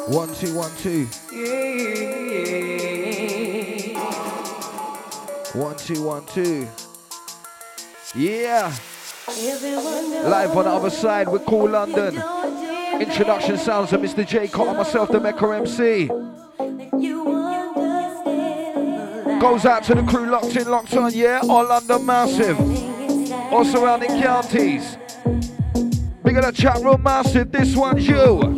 1 2 1 2. 1 2 1 2. Yeah. Live on the other side with Cool London. Introduction sounds of Mr. J. Cott and myself, the Mecca MC. Goes out to the crew locked in, locked on, yeah? All London massive. All surrounding counties. Big of the chat room massive, this one's you.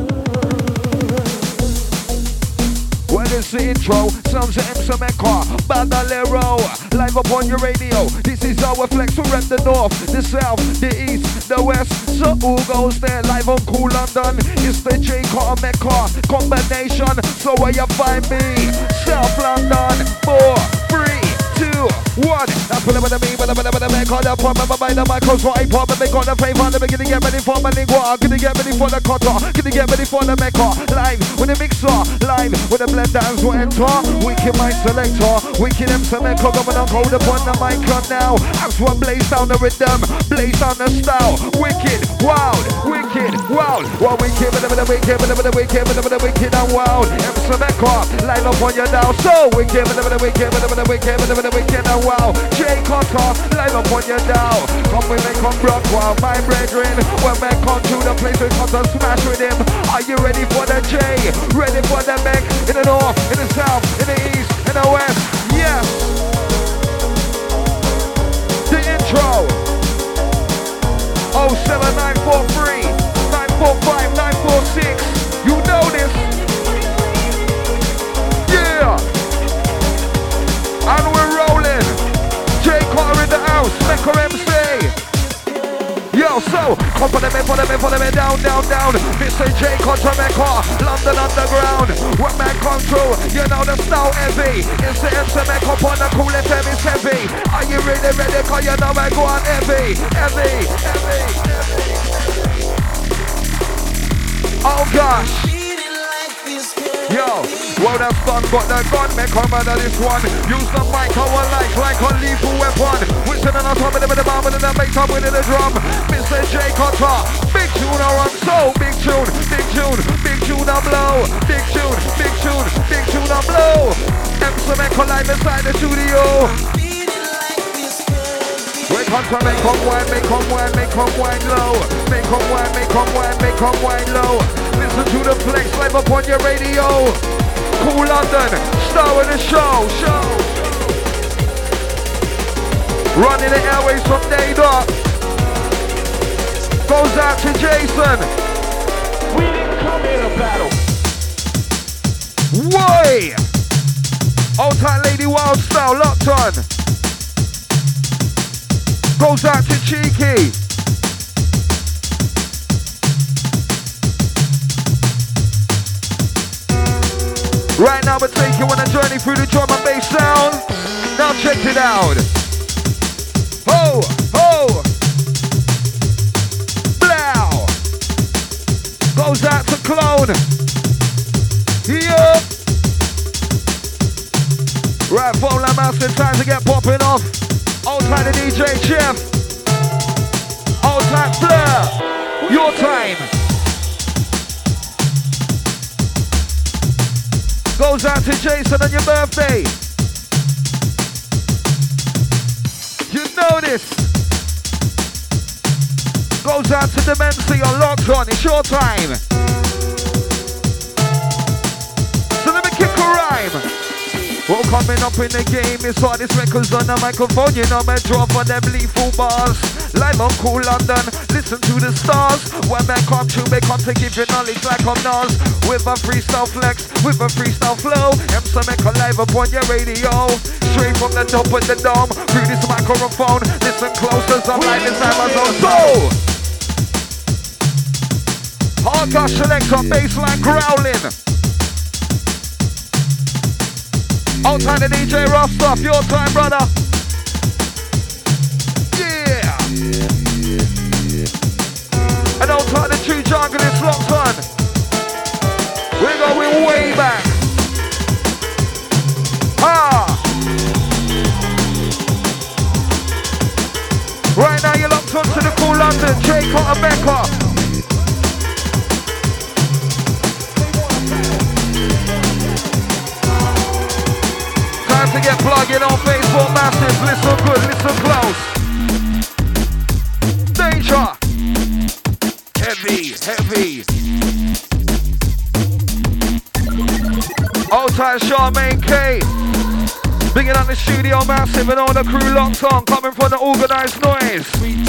Well, it's the intro, sounds of MC Mecca, Bandolero, live up on your radio. This is our flex, we rep the north, the south, the east, the west. So who goes there? Live on Cool London. It's the J Cott and Mecca combination. So where you find me? South London, 4 3 2 1. That's what I mean when I'm Mecca. The pump my mind, the micros for iPod, but they got the fame on the beginning. Get ready for my lingua, gonna get ready for the cutter, gonna get ready for the Mecca. Live with the mixer, live with the blend dance will enter. Wicked my selector, wicked MC Mecca going on hold upon the mic on now. As one blaze down the rhythm, blaze down the style. Wicked, wild, wicked, wild. Well, wicked, but the wicked, but the wicked, but the wicked and wild. MC Mecca, live up on your now. So wicked, but the wicked, but the wicked, but the wicked and wild. J Cotter, live up on your now. Come with me, come rock while my brethren. When we come to the place we come to smash with him. Are you ready for the J? Ready for the Mech? In the north, in the south, in the east, in the west. Yes. The intro. 07943 945 946. You know this. Yeah. And we're rolling. J Cotter in the house, Mecca MC. Yo, so, come for them, down, down, down. Mr. J Cotter Mecca, London Underground. When man come through, you know the style heavy. It's the MC Mecca on the cool FM, it's heavy. Are you ready, cause you know I go on heavy, heavy, heavy, heavy. Oh gosh. Yo, well that's done, got the gun, make come out of this one. Use the mic, our like a lethal weapon. Whistling on top of the bomb and the bass up with the drum. Mr. J Cotter, big tune I run, so big tune, big tune, big tune I blow. Big tune, big tune, big tune I blow. MC Mecca live inside the studio. We come to make come wine, make come wine, make come wine low. Make come wine, make come wine, make come wine low. Listen to the flex live up on your radio. Cool London, star of the show. Running the airways from day dot. Goes out to Jason. We didn't come in a battle. Why? Old time Lady Wild style, locked on. Goes out to Cheeky. Right now we're taking you on a journey through the drum and bass sound. Now check it out. Ho, ho. Blow. Goes out to Clone. Yup. Right, phone line master, time to get popping off. Old time the DJ Chef. Old time Fleur. Your time. Goes out to Jason on your birthday. You know this. Goes out to Demency on Locked On. It's your time. So let me kick a rhyme. Well, coming up in the game, it's all these records on the microphone. You know me draw for them lethal bars. Live on Cool London, listen to the stars. When man come true, they come to give you knowledge like I'm Nas. With a freestyle flex, with a freestyle flow. MC Mecca live up on your radio. Straight from the top of the dome, through this microphone. Listen close as I'm live inside my zone. So, hardcore selector, bassline growling. Old time the DJ Rostoff, your time, brother. Yeah. And old time the true jungle is locked on. We're going way back. Right now you're locked on to the Cool London, J Cott and Mecca. to get plugged in on Facebook Massive. Listen good, listen close. Danger. Heavy, heavy. Old time Charmaine K. Bringing on the studio Massive and all the crew locked on. Coming from the organised noise.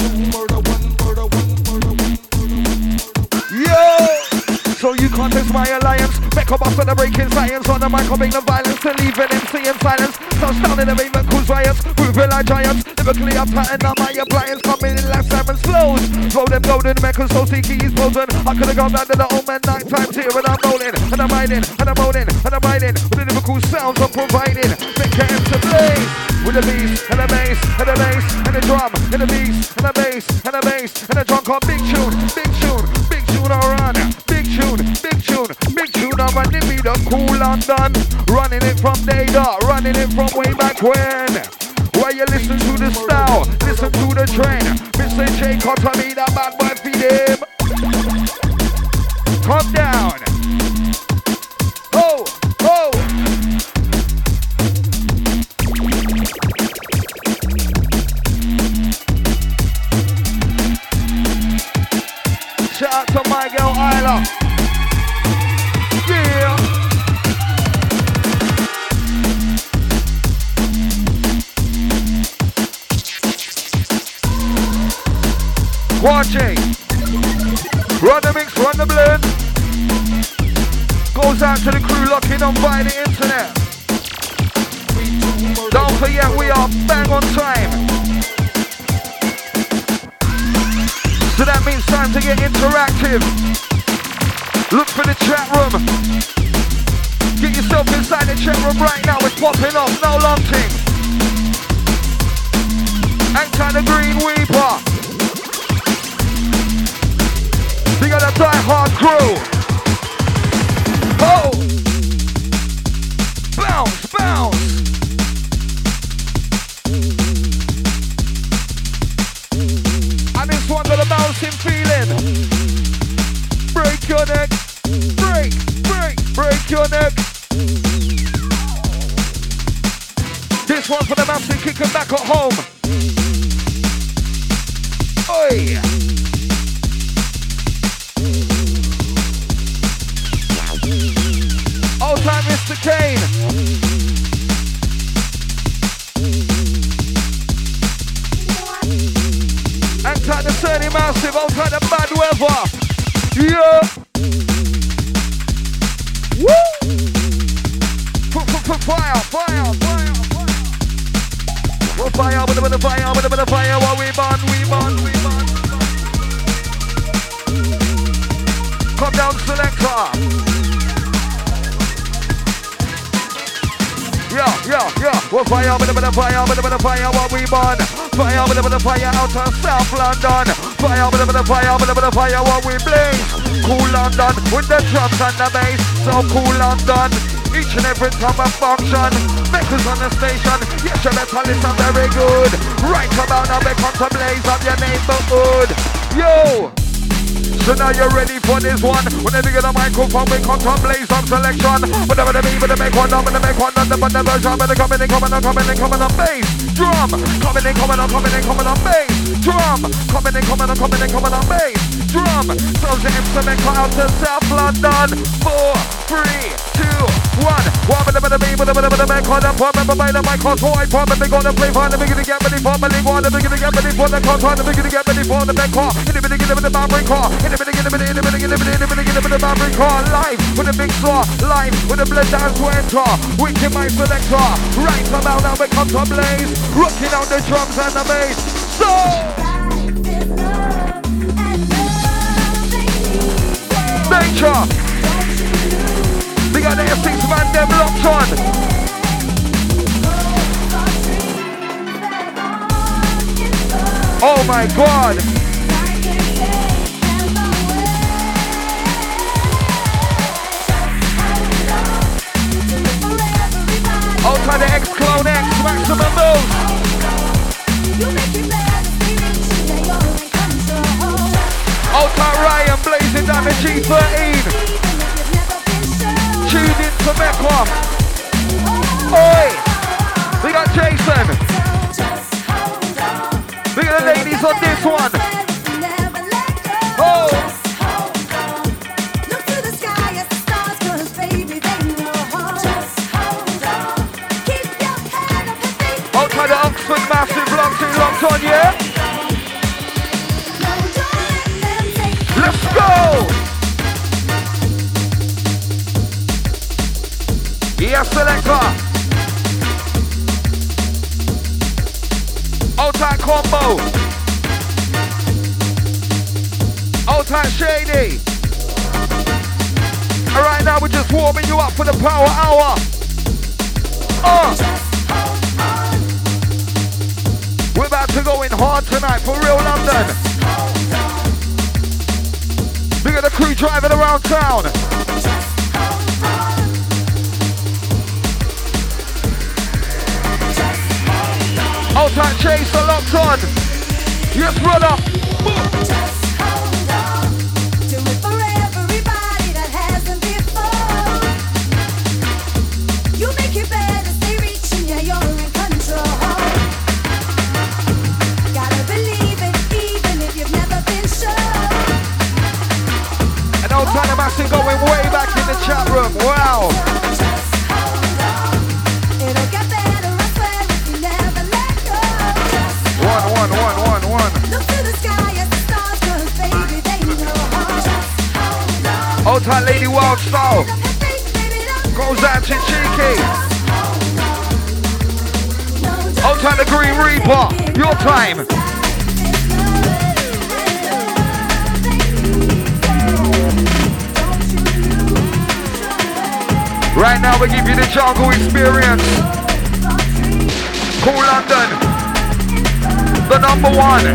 Yo! So you can't test my alliance. Make a boss for the breaking science. On the mic, I'll bring the violence to leave an MC in silence. Touchdown in the pavement, cause riots. Moving like giants. Lyrically, I'm pattern on my appliance. Coming in like salmon flows. Roll them golden, Mecca, so sticky, he's frozen. I could've gone down to the old man night times here. And I'm rolling, and I'm riding, and I'm moaning, and I'm riding. With the lyrical sounds I'm providing. Make it to blaze. With the beats, and the bass, and the bass, and the drum. And the beats, and the bass, and the bass, and the drum called big tune, big tune, big tune, I run. Big tune, big tune, big tune, I'm running me the cool London. Running it from day dot, running it from way back when. Why you listen to the style, listen to the trend. Mr. J. Cotter me that bad boy feed him. Calm down. Oh, oh. Shout out to my girl Isla. Yeah. Watching. Run the mix, run the blend. Goes out to the crew locking on via the internet. Don't forget we are bang on time. So that means time to get interactive. Look for the chat room. Get yourself inside the chat room right now. It's popping off, no long thing. Anti the Green Weeper. We got a die-hard crew. Oh! Bounce, bounce. And this one got a bouncing feeling. Break your neck. Break, break, break your neck. This one for the massive kicking back at home. Oi! Old time Mr. Kane. Anti the Sunny Massive, outside the bad weather. Yeah. Woo! Fire, fire, fire, fire. We'll fire, with a bit of fire, with a bit of fire. While we burn, we burn, we burn. Come down, selector. Yeah. We'll fire, with a bit of fire, with a bit of fire. While we burn. Fire, with a bit of fire out of South London. Fire, with a bit of fire, with a bit of fire. While we blaze. Cool London, with the drums and the bass. So cool London. Each and every time I function, make us on the station. Yes, you better listen very good. Right about now, we come to blaze up your neighborhood. Yo! So now you're ready for this one. Whenever you get a microphone, we come to blaze up selection. Whatever the beat, but they make one up, and they make one up, but never jump, and they coming in, coming on bass. Drum, coming in, coming on bass. Drum, coming in, coming on bass. Drum, so the instrument cut out to South London. 4, 3, 2, 1. One with the beat, with the make on up. Remember by the mic on toy, probably gonna play for the beginning, get ready for the league, the beginning, get ready for the control, the beginning, get ready for the back car, in the beginning, with the boundary car, in the beginning, with the boundary car, live with the big saw, live with the blood dance to enter, wicked my selector, right about now we come to blaze, rocking out the drums and the bass, so! Nature! We got the F6 man, them locked on. Oh my God. Outside the X-Clone X, maximum moves. Outside Ryan blazing down the G13. Tune in to Mecca. Oi! Outside Jason. Big of the ladies on this one. Oh. Outside the Oxford massive locked on, yeah? Let's go! Yes, selector. Outside combo. Outside shady. Alright, now we're just warming you up for the power hour. We're about to go in hard tonight for real London. Look at the crew driving around town. Outside Chaser locked on. Yes, brother. Just hold on. Do it for everybody that hasn't before. You make it better, stay reaching, yeah, you're in control. Gotta believe it, even if you've never been sure. And outside the massive going way back in the chat room. Wow. Just hold on. It'll get better, I swear, if you never let go. One. Look to the sky as the stars, 'cause baby, they know. Just hold on. Outside Lady Wild Style. Goes out to Cheeky. Outside the Green Reaper. Your time. Right now we give you the jungle experience. Cool London. The number one.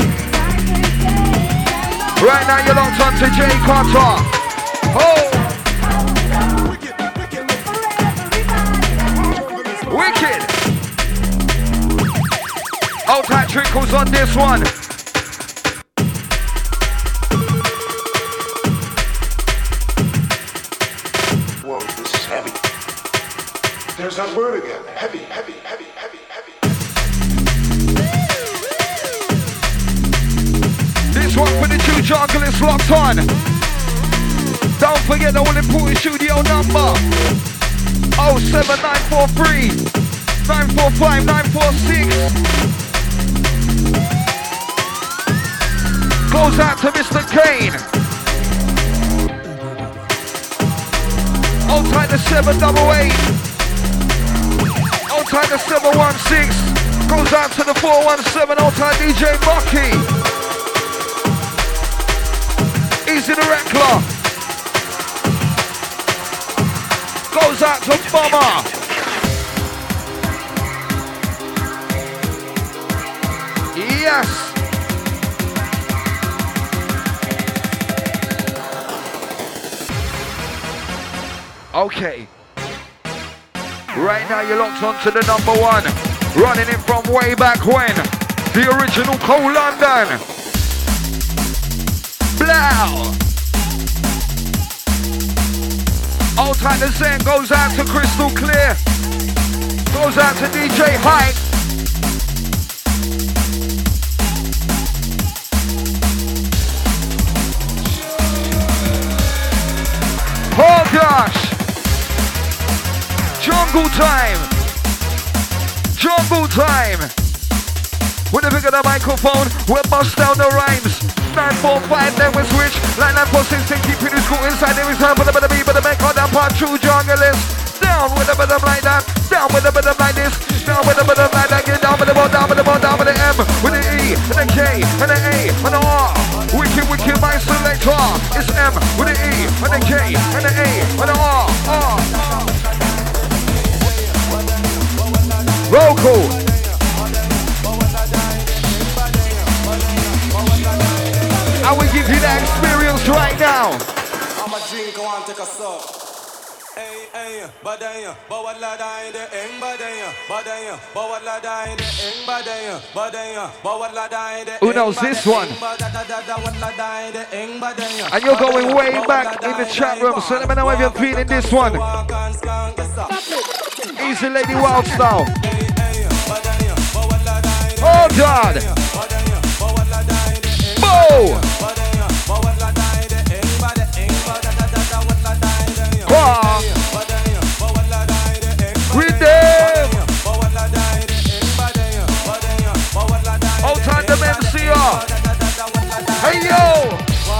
Right now you're locked on to Jay Carter. Oh! Wicked! Outside Trickles on this one. Whoa, this is heavy. There's that word again. Heavy. This one for the two junglers locked on. Don't forget the all important studio number. 07943 945 946. Goes out to Mr. Kane. Outside the 788. Outside the 716. Goes out to the 417. Outside DJ Bucky. Easy the Reckler. Goes out to Bomber. Yes. Okay. Right now you're locked on to the number one. Running it from way back when. The original Cold London. Blow. Outside the Zen goes out to Crystal Clear. Goes out to DJ Hype. Oh gosh. Jungle time. With the big of the microphone, we'll bust down the rhymes. 945, then we switch. Line 946, keeping the school inside. There is time for the better be, but the man called that part true junglers. Down with a bit of like that. Down with a bit of like this. Down with a bit of like that. Get down with the ball, down with the ball, down with the M. With the E, and the K, and the A, and the R. Wicked, my selector. It's M with the E, and the K, and the A, and the R. Vocal. I will give you that experience right now. I'm a drink, I want to take a sup. Hey, badaya, bawala dai de eng badaya, bawala dai de eng badaya, bawala dai de. Who knows this one? And you're going way back in the chat room, so let me know if you're feeling this one. Easy Lady Wild Style. Oh God! Boom! Qua! With them! Old time the MCR! Hey yo!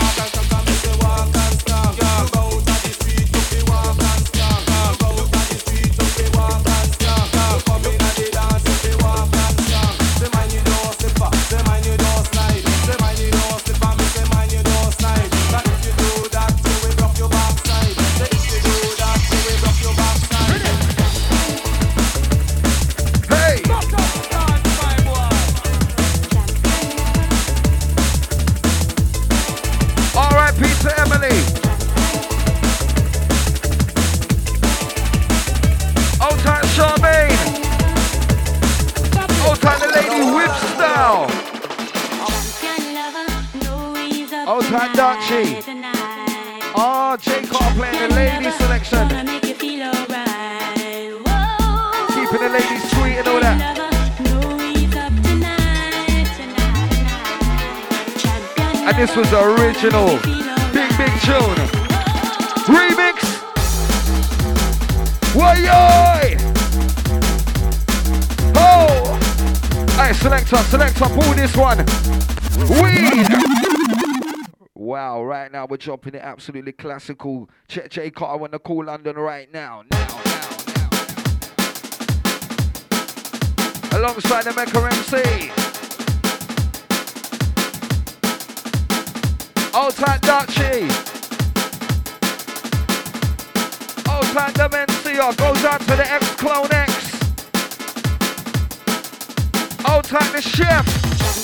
Oh, J. Carl playing the lady selection. Keeping the ladies sweet and all that. And this was the original big tune. Remix. Why-yoy! Oh! Hey, selector, pull this one. Weed! Wow, right now we're jumping it absolutely classical. Check J. Carter on the Cool London right now. Alongside the Mecca MC. Old time Dutchie. Old time the MCR goes out to the X-Clone X. Old time the Chef.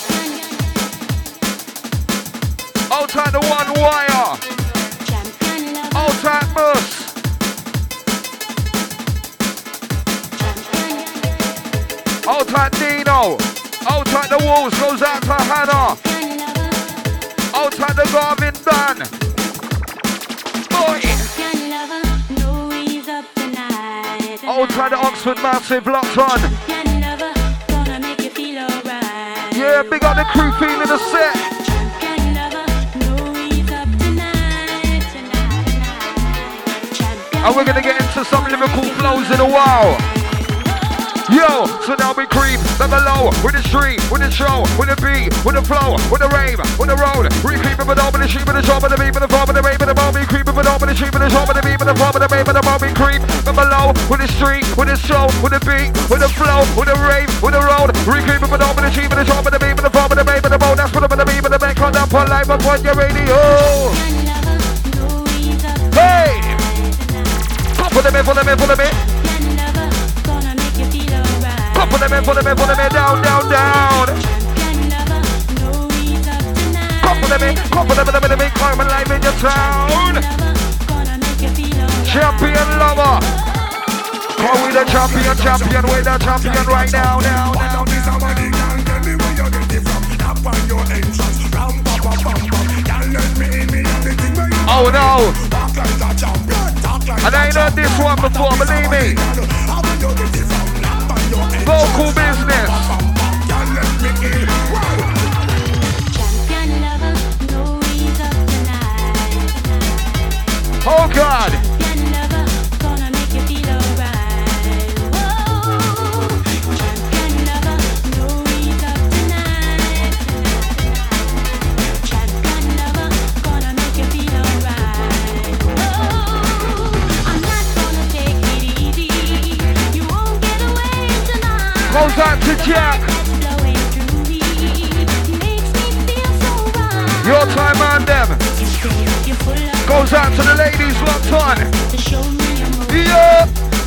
Old time the One Wire. Old time Moose. Old time Dino. Old time the Wolves goes out to Hannah. Old time the Garvin Dunn. Boy. Old time the Oxford Massive locked on. Yeah, big up the crew feeling the set. And we're gonna get into some lyrical flows in a while. Yo, so now we creep, then below, with the street, with the show, with the beat, with the flow, with the rave, with the road. We creep with the dome, with the sheep, with the shop, with the beat, with the farm, with the rave, with the bomb. We creep with the dome, with the sheep, with the shop, with the beat, with the farm, with the rave, with the bomb. We creep, then below, with the street, with the show, with the beat, with the flow, with the rave, with the road. We creep with the dome, with the sheep, with the shop, with the beat, with the farm, with the rave, with the bomb. That's for the beat, with the back on up on live up on your radio. Hey! Put them in, put them in, put them in. Put them in, put them in, put them in. Down, down, down. Put them in, put them in. Climb alive in your town. Champion lover. Call we the champion, we the champion right now, now. Oh no. And I ain't heard this one before, believe me. Vocal business. Oh God. Goes out to Jack. Your time on them. Goes out to the ladies locked on. Yeah.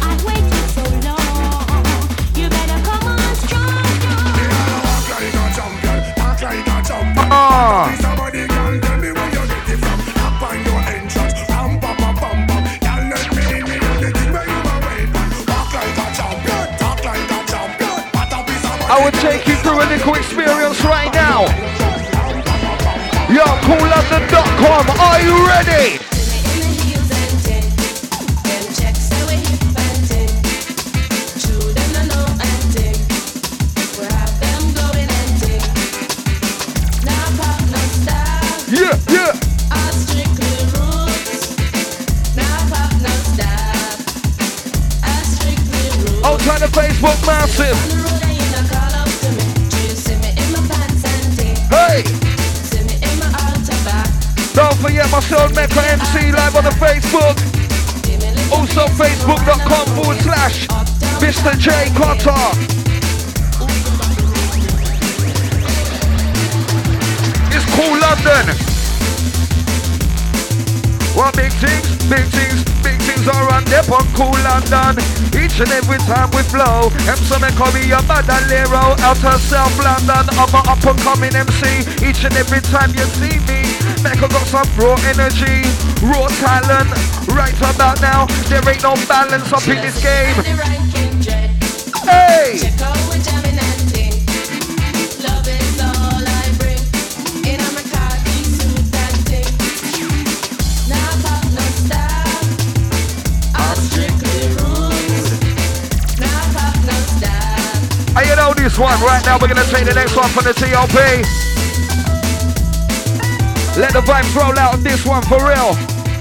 I will take you through a little experience right now. Yo, CoolLondon.com, are you ready? Yeah. All strictly roots. Now pop, no stop. All strictly roots. Outside the Facebook massive. On the road and you not call up to me. You see me in my pants and thing. Hey. See me in my altar back. Don't forget my son Mecca MC live on the Facebook. Also facebook.com/. Mr. J Cotter. It's Cool London. Well, big things are on dep on Cool London. Each and every time we flow, MC Mecca be a Badalero out of South London. I'm a up and coming MC. Each and every time you see me, Mecca got some raw energy, raw talent. Right about now, there ain't no balance up in this game. Hey! Check out what jamming and ting. Love is all I bring. In a khaki suit and ting. Now pop, no stop. All strictly rules. Now pop, no stop. Hey, you know this one right now. We're gonna take the next one from the TOP. Let the vibes roll out on this one for real.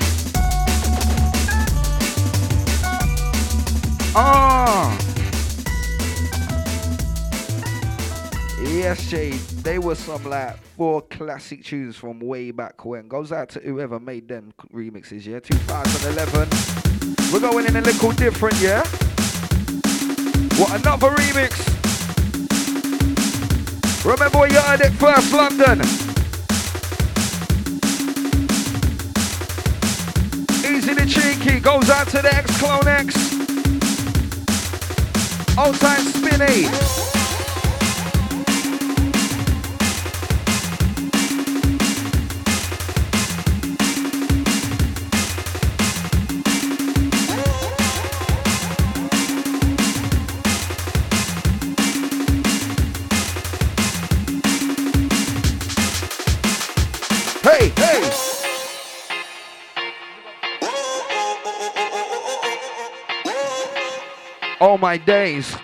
Yes, Jay, they were some like 4 classic tunes from way back when. Goes out to whoever made them remixes, yeah? 2011. We're going in a little different, yeah? What, another remix? Remember where you heard it first, London? Easy the Cheeky, goes out to the X-Clone X. Old time Spinny. Hey, hey! Oh my days.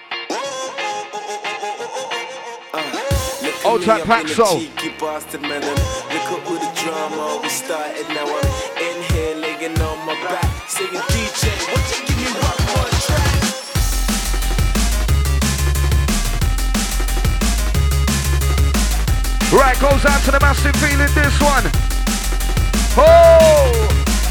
Old type Paxo. Look at all the drama we started. Now I'm in here laying on my back, singing DJ, won't you give me one more track? Right, goes out to the massive feeling this one. Oh!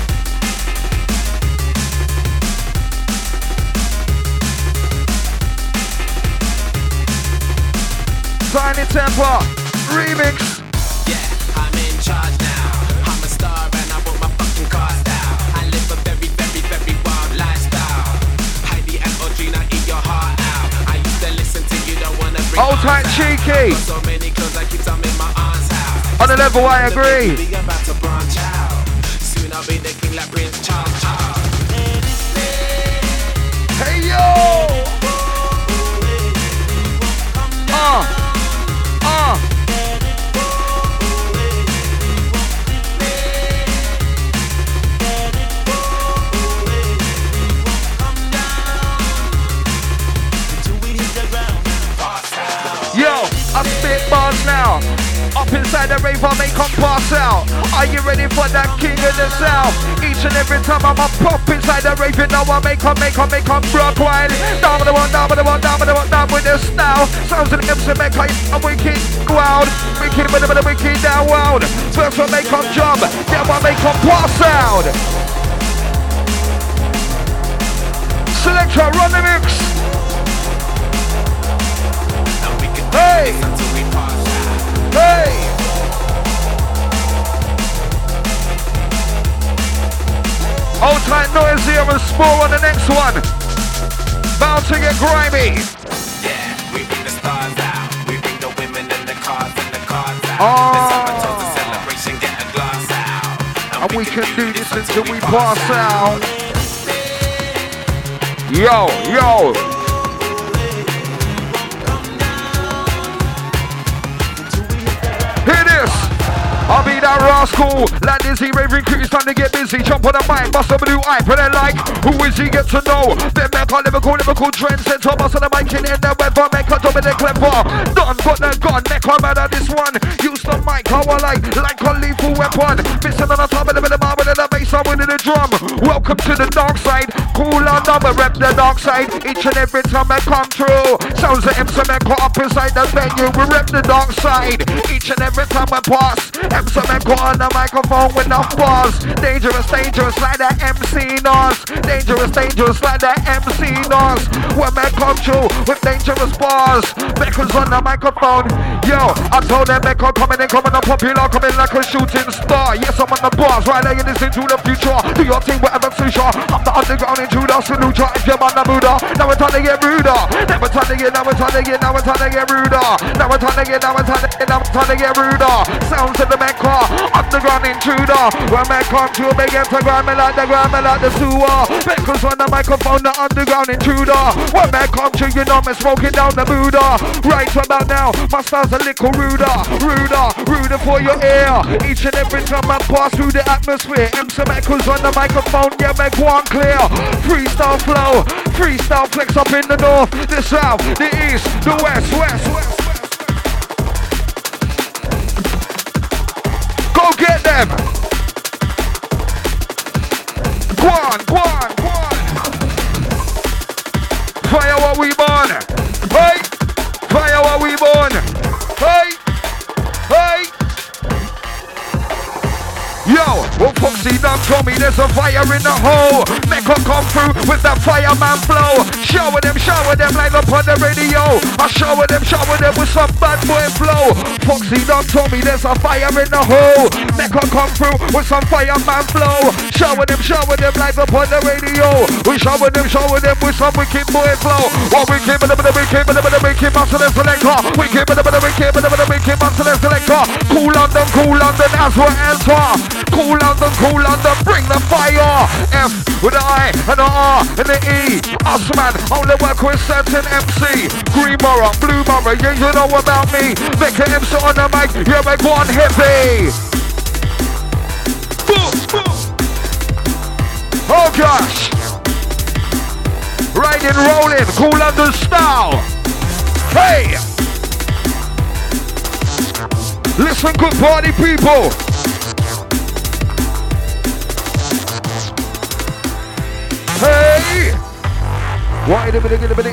Tiny Temper remix. Yeah, I'm in charge now. I'm a star and I want my fucking cars down. I live a very, very, very wild lifestyle. Heidi and Audrina, eat your heart out. I used to listen to you, don't wanna bring Old tight Cheeky. so many clothes I keep them in my aunt's house. On the level, I agree. We about to branch out. Soon I'll be the king like Prince Charles. Hey yo! Yo, I spit bars now. Up inside the rave, I make 'em pass out. Are you ready for that king of the south? Each and every time I'm a pop inside the rave, you know I make 'em rock wild. Down with the one, down with the one, down with the one, down with this now. Sounds of the MC make I'm wicked wild. Wicked with the wicked down wild. First one make 'em jump, then one make 'em pass out. Selector, run the mix. Hey! Hey! Hold tight, noisy, and Spore on the next one. Bound to get grimy. Yeah, we bring the stars out. We bring the women and the cars out. Oh. Let's have a toast to celebration, get a glass out. And we can do this until we pass out. Yo, yo. Hear this. I'll be that rascal. Like Dizzy, raving crew, it's time to get busy. Jump on the mic, bust a blue eye, pretend like, who is he? Get to know. Then make a lyrical trend. Send Thomas on the mic, in the weather, make a dominant clever. Done, got the gun, make a man of this one. Use the mic, how I like a lethal weapon. Missing on the top of the rhythm, with the bass, I'm winning the drum. Welcome to the dark side. Cool on number, rep the dark side. Each and every time I come through. Sounds of MC Man caught up inside the venue. We rep the dark side. Each and every time I pass. MC Man caught on the microphone with enough bars. Dangerous, dangerous, like that MC Nas. Dangerous, dangerous, like that MC Nas. When man come through with dangerous bars. Beckles on the microphone. Yo, I told them Becca coming in, coming up popular, coming like a shooting star. Yes, I'm on the bars, right there, you listen to the future. Do your thing, whatever suits you. I'm the underground intruder, salute you if you're on the Buddha. Now we're trying to get ruder. Never trying to get, now we're trying to get, now we're trying to get ruder. Now we're trying to get, now we're trying to get, now we're trying to get ruder. Sounds of the Mecca, underground intruder. When man come to a big Instagram, me like the gram, me like the sewer. Beckles on the microphone, the underground intruder. When man come to, you know me smoking down the Buddha. Right about now, my style's a little ruder, ruder for your ear. Each and every time I pass through the atmosphere, MC Beckles on the microphone, yeah, make one clear. Freestyle flow, freestyle flex up in the north, the south, the east, the west. Go get them. Go on. Fire what we born. Hey, fire what we born. Hey. Yo, well Foxy done told me there's a fire in the hole. Make her come through with that fireman flow. Shower them like up on the radio. I shower them with some bad boy flow. Foxy done told me there's a fire in the hole. Make her come through with some fireman flow. Shower them like up on the radio. We shower them with some wicked boy flow. What we keep it up with the wicked muscle and selector. We keep it up with the wicked muscle and selector. Cool London as we enter. Cool London, bring the fire. F with the I and the R and the E. Us man, only work with certain MC. Green Borough, Blue Borough, yeah, you know about me. Make an MC on the mic, yeah, make one hippie. Oh gosh. Riding, rolling, Cool London style. Hey. Listen, good party people. Hey! Why the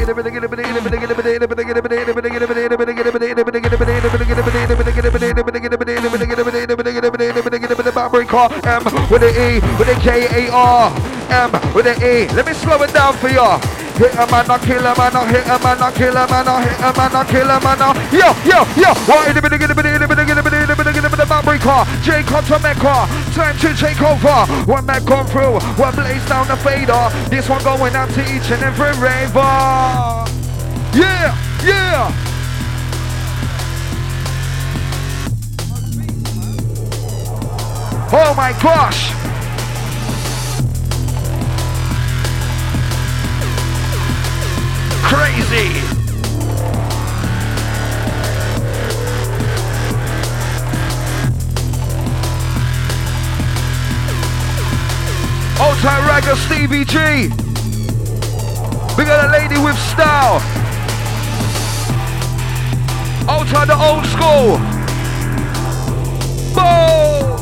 M with the E with the K-A-R M with the E. Let me slow it down for you. Hit a man, not kill a man, not hit a man, not kill a man, not hit a man, not kill a man, not. Yo. Why the car? J Contra Mecca, time to take over. When Mac come through, when blaze down the fader. This one going out to each and every raver. Yeah. Oh my gosh. Crazy. Old time ragger Stevie G. We got a lady with style. Old time the old school. Boom.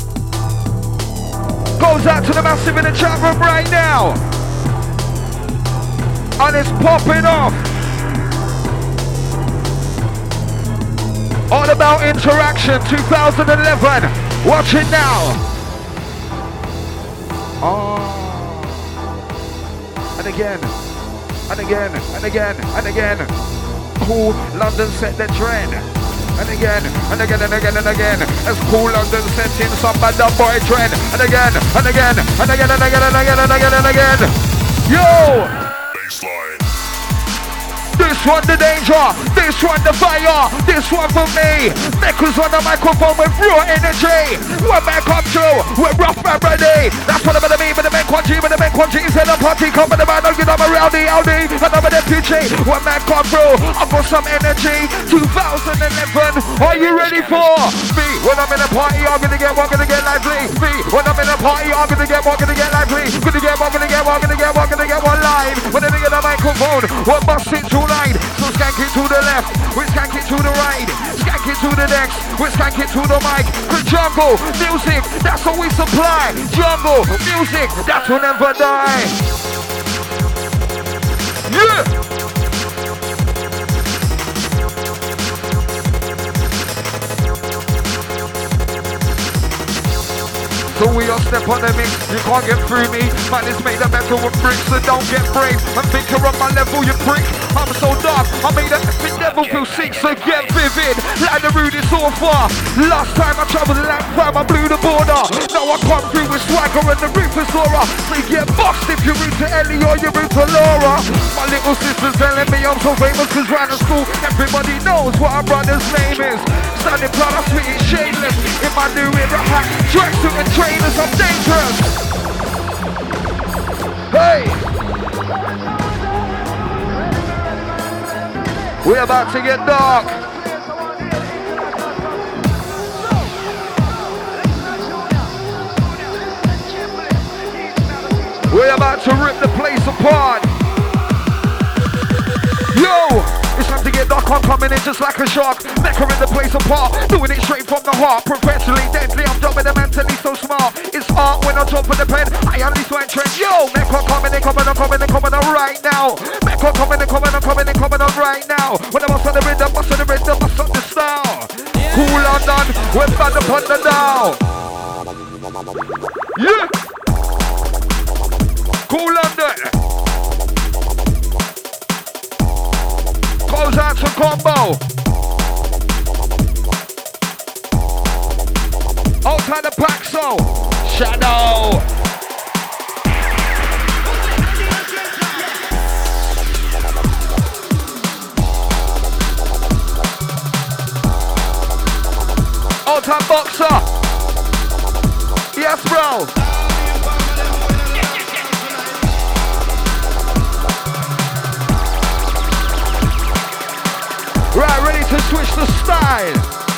Goes out to the massive in the chat room right now. And it's popping off. All about interaction 2011. Watch it now. Oh. And again. Cool London set the trend. And again. As Cool London set in some bad boy trend. And again. Yo! Baseline. This one the danger. This one the fire, this one for me. Meckles on the microphone with raw energy. When man come through, we're rough and ready. That's what I'm gonna be, but the men quantity, but the men quantity is in the party. Come with the man, don't get up around the Audi. And I'm the PG. When man come through, I've got some energy. 2011, are you ready for me? When I'm in a party, I'm gonna get one, gonna get lively. Me, when I'm in a party, I'm gonna get one, gonna get lively. Gonna get one, gonna get one, gonna get one, gonna get one live. When they get the microphone, we'll bust it to line. So skank it to the left, we skank it to the right. Skank it to the next, we skank it to the mic. Cause jungle music, that's what we supply. Jungle music, that will never die. Yeah! So we all step on the mix, you can't get through me. Man is made of metal with bricks, so don't get brave. I'm thinking on my level, you prick. I'm so dark, I made a devil feel sick, so get vivid. Like the route is so far. Last time I travelled the land crime, I blew the border. Now I come through with swagger and the roof is Laura. So you get boxed if you're route to Ellie or you're route to Laura. My little sister's telling me I'm so famous, cause round the school, everybody knows what our brother's name is. Standing proud, I sweet and shameless. If I do it, a hat, tracksuit and trainers, I'm dangerous. Hey! We're about to get dark. We're about to rip the place apart. Yo! It's time to get dark, I'm coming in just like a shark. Mecca in the place apart, doing it straight from the heart. Professionally, deadly, I'm jumping the mentally so smart. It's art when I jump with the pen, I only sweat trend. Yo, Mecca coming in, coming on right now. Mecca coming in, coming on right now. When I bust on the rhythm, bust on the rhythm, bust on the style. Cool London, we're bad upon the now. Yeah! Cool London. Goes out to Combo. Outside the Paxo. Shadow. Outside Boxer. Yes, bro. Right, ready to switch the style.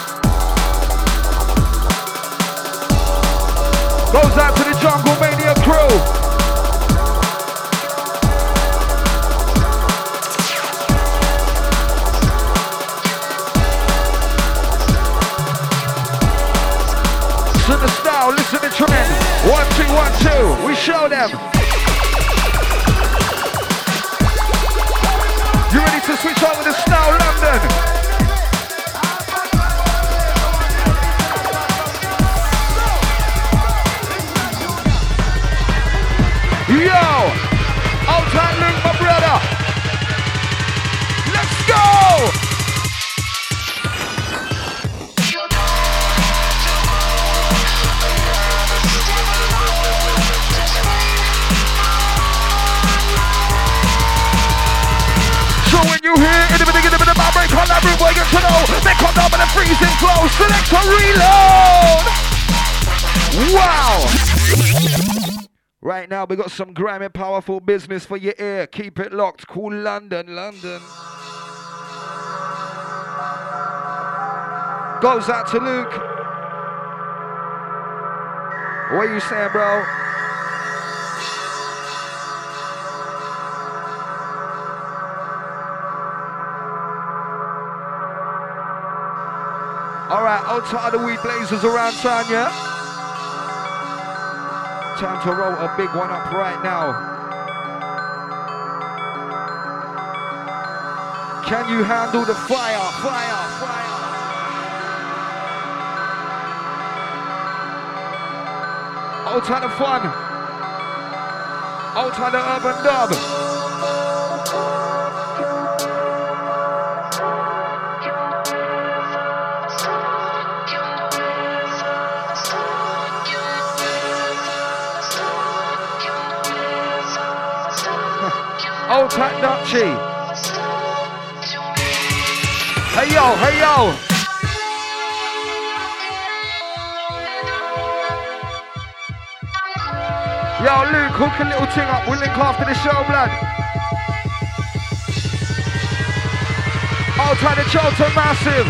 Goes out to the Jungle Mania crew. Listen to style, listen to trend. 1, 2, 1, 2. We show them. You ready to switch over to style, London? Yo! Outside Luke, my brother! Let's go! When you hear in the beginning of the break on every way you to know they come down with a freezing flow. Select a reload. Wow. Right now we got some grimy powerful business for your ear. Keep it locked. Cool London, London. Goes out to Luke. What are you saying, bro? Alright, outside the weed blazers around town, yeah? Time to roll a big one up right now. Can you handle the fire? Fire, fire. Outside the fun. Outside the urban dub. Old Pat Dutchy. Hey yo, hey yo. Yo, Luke, hook a little thing up. We'll link after the show, blood. Outside the Charlton Massive.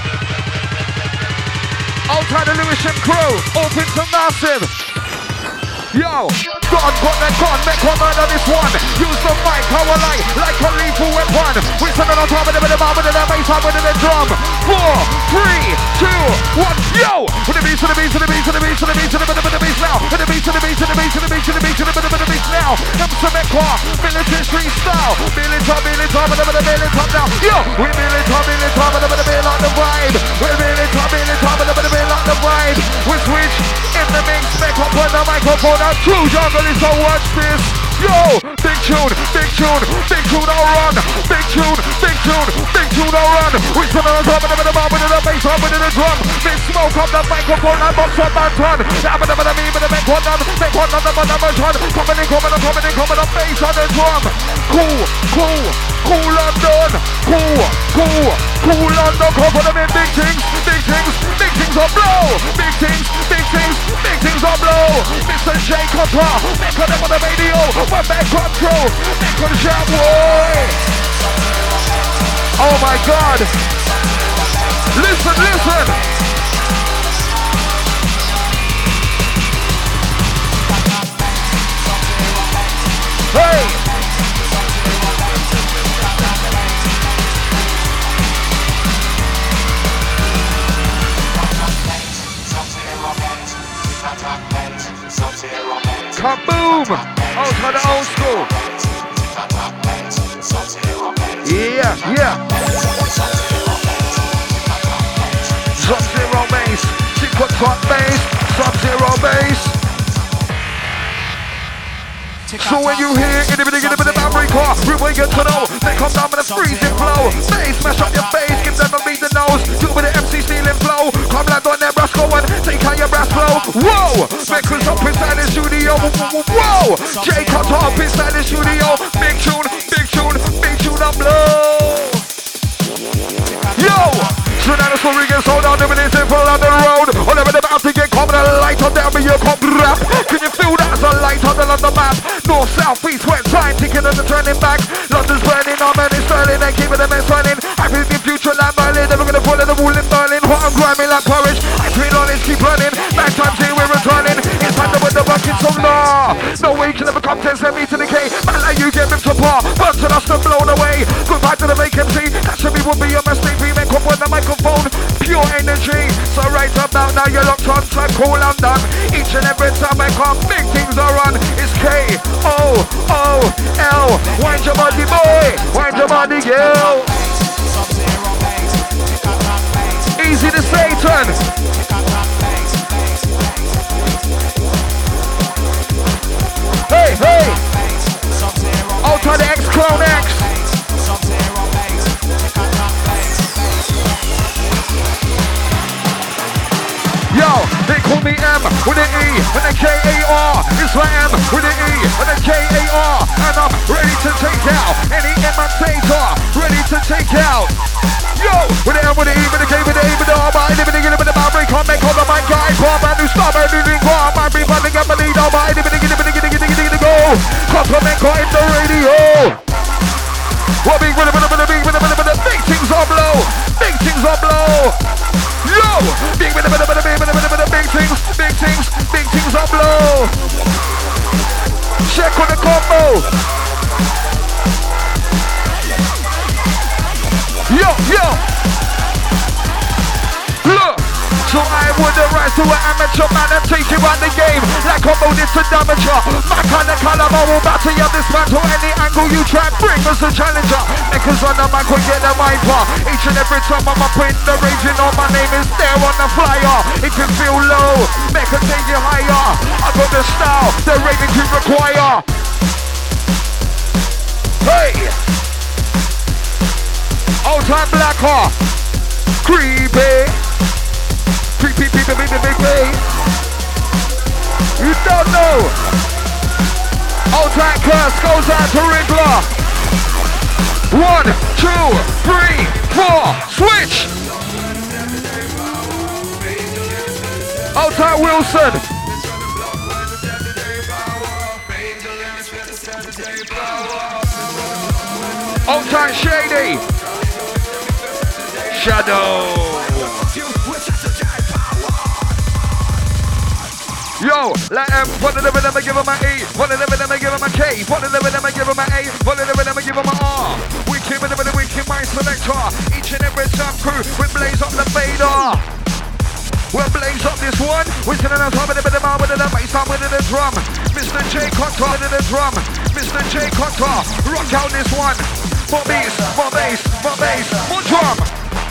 Outside the Lewisham Crew. Open to Massive. Yo, God, make one murder this one. Use the mic, how I like a lethal weapon. We stand on top of the bar with the bass up with the drum. 4, 3, 2, 1, yo! With the beat, to the beat, to the beat, to the beat, to the beat, to the beat, to the beat now. With the beat, to the beat, to the beat, to the beat, to the beat, to the beat, to the beat now. Mekwa, military street style. Build it up now. Yo, we build it up, but the build on the vibe. We build it up, but the build on the vibe. We switch in the mix, Mekwa on the microphone. True jungle is so watch this. Yo, big tune, I'll run. Big tune, I'll run. We stand on top of the bar with the bass up with the drum. Big smoke up the microphone and box up and turn. Make one on the coming in, bass on the drum. Cool London, cool London, cover them in big things are blow. Big things are blow. Mr. J Cotter, make them on the radio. My back control, make on the shop, boy. Oh my God. Listen. Hey. Kaboom! Outside the old school. Yeah. Sub-Zero bass, secret top bass, Sub-Zero bass. So when you hear in the beginning of the memory car, we will get to know. They come down with a freezing flow. Bass, smash up your face, give them a beat the nose. Do with the MC stealing flow. Come land on their brass go and take out your brass flow. Whoa! Beckles up inside the studio. Whoa! J Cotter up inside the studio. Big tune, up blow. Yo! So now the story gets sold out, living in simple on the road. Whatever they're about to get common, a light on there, but you come rap. Can you feel that as a light on the London map? North, south, east, west, time, ticking and the turning back. London's burning, I'm in Sterling, and keeping them running. I feel the future like Berlin, they're looking to pull in the wall in Berlin. What I'm grinding like porridge, I feel honest, keep running. Back times here, we're returning. It's time to win the bucket, so nah. No way you can ever come test me to the K. Man like you get ripped apart, burnt to dust and blown away. Goodbye to the vacancy, that should be would be a mistake. We make up on the microphone, pure energy. So right about now, you're locked on to Cool London. Each and every time I come, big things are on. It's K-O-O-L. Wind your body, boy. Wind your body, girl. Easy to Satan. Hey. Outside the X-Clone X. Yo, they call me M with an E and a K-A-R. It's my M with an E and a K-A-R. And I'm ready to take out any imitator. Ready to take out. Yo, with an M with an E, with a K, with an A, with an R. My living in the boundary, can't make all the my guy. Bomb and new star, and new link, bomb. My be running up and lead on my living in go. Compliment caught in the radio. What big with a big things are blow. Big things are blow. Yo! Big things are blow. Check on the combo. Yo! Look! So I would rise to an amateur man and take you out the game like a bonus to amateur. My kind of caliber will battle you dismantle any angle you try. Bring us a challenger. Makers on the mic will get a viper. Each and every time I'm up in the raging on, my name is there on the flyer. It can feel low, make it take you higher. I got the style, the raving crew require. Hey! Old time blacker. Creepy. Big way. You don't know. Old track curse goes out to Riddler. 1, 2, 3. 4, switch. Outside Wilson. Outside Shady. Shadow. Yo, let them, one of them I give them an E, one of them I give them a K, one of them I give them an A, one of them I give them an R. We keep it with the wicked mind selector. Each and every time crew, we blaze up the fader. We'll blaze up this one. We're sitting on top of the man with the bass on with the drum. Mr. J Cotter with the drum. Mr. J Cotter, rock out this one. More bass, more bass, more bass, more drum.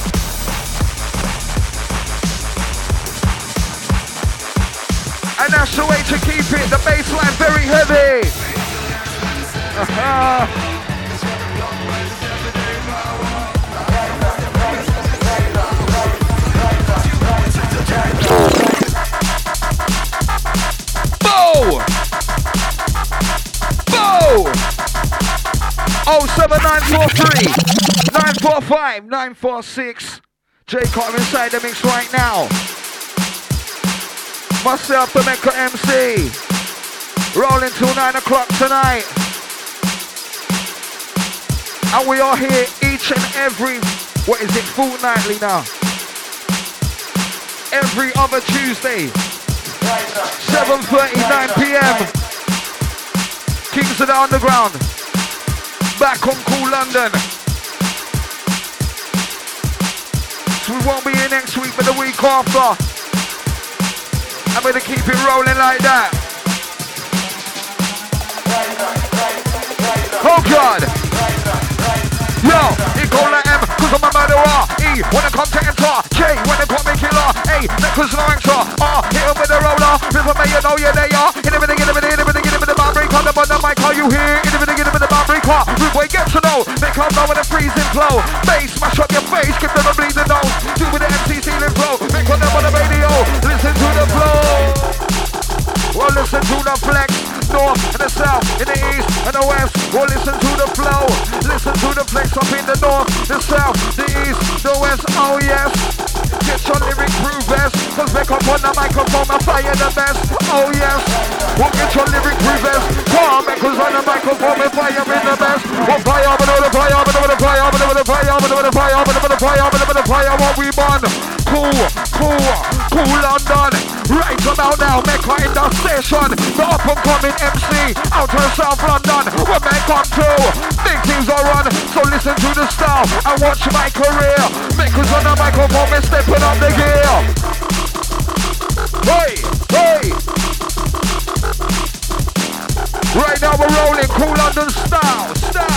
And that's the way to keep it, the bass line very heavy. Bow! Bow! 07943 945 946. J Cotter inside the mix right now. Myself, the Mecca MC, rolling till 9 o'clock tonight. And we are here each and every, fortnightly now. Every other Tuesday, 7:30, 9 p.m. Kings of the Underground, back on Cool London. So we won't be here next week, but the week after. I'm gonna keep it rolling like that. Oh God! Yo, it go like M, cause I'm a murderer. E, when I come to enter. J, when I come me killer. A, cause no answer. R, hit him with the roller. River may you know you they are. Hit him with the boundary car. The bottom mic, are you here? Hit him with the boundary car. Rude boy, get to know. Make up now with a freezing flow. Bass, smash up your face, give them a bleeding nose. Do with the MC ceiling flow. Make on them on the radio. Listen to the flow. Well, listen to the flex, north and the south, in the east and the west. Well, listen to the flow, listen to the flex up in the north, the south, the east, the west. Oh yes, get your lyric groove best, cause back up on the microphone, I fire the best. Oh yes, well get your lyric groove best. Come on, cause on the microphone, I fire in the best. Well, fire, but the fire, but the fire, but the fire, but the fire, but the fire, but the fire, what we burn. Cool London. Right about now, Mecca in the station. The up and coming MC out of South London. When they come through, big things are run. So listen to the style and watch my career. Mecca's on the microphone, me stepping up the gear. Hey, hey. Right now we're rolling Cool London style.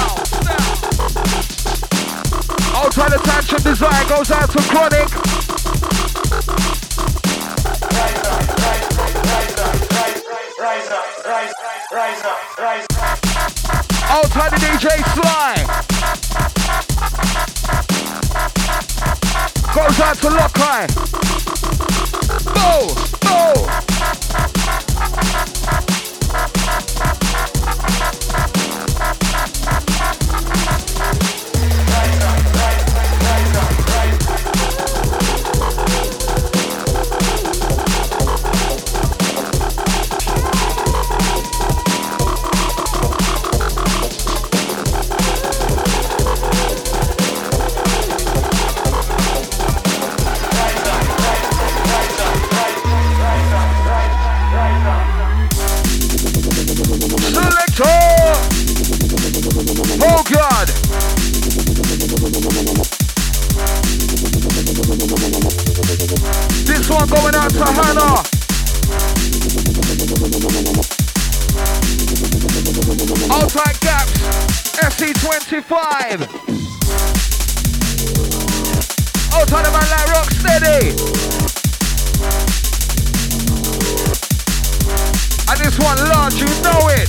Outside attention design goes out to Chronic. Rise up. Outside the DJ Sly. Goes out to Lockeye. Bow. Oh God! This one going out to Hannah. Outside Gaps, SC25. Outside of man like Rocksteady. And this one large, you know it.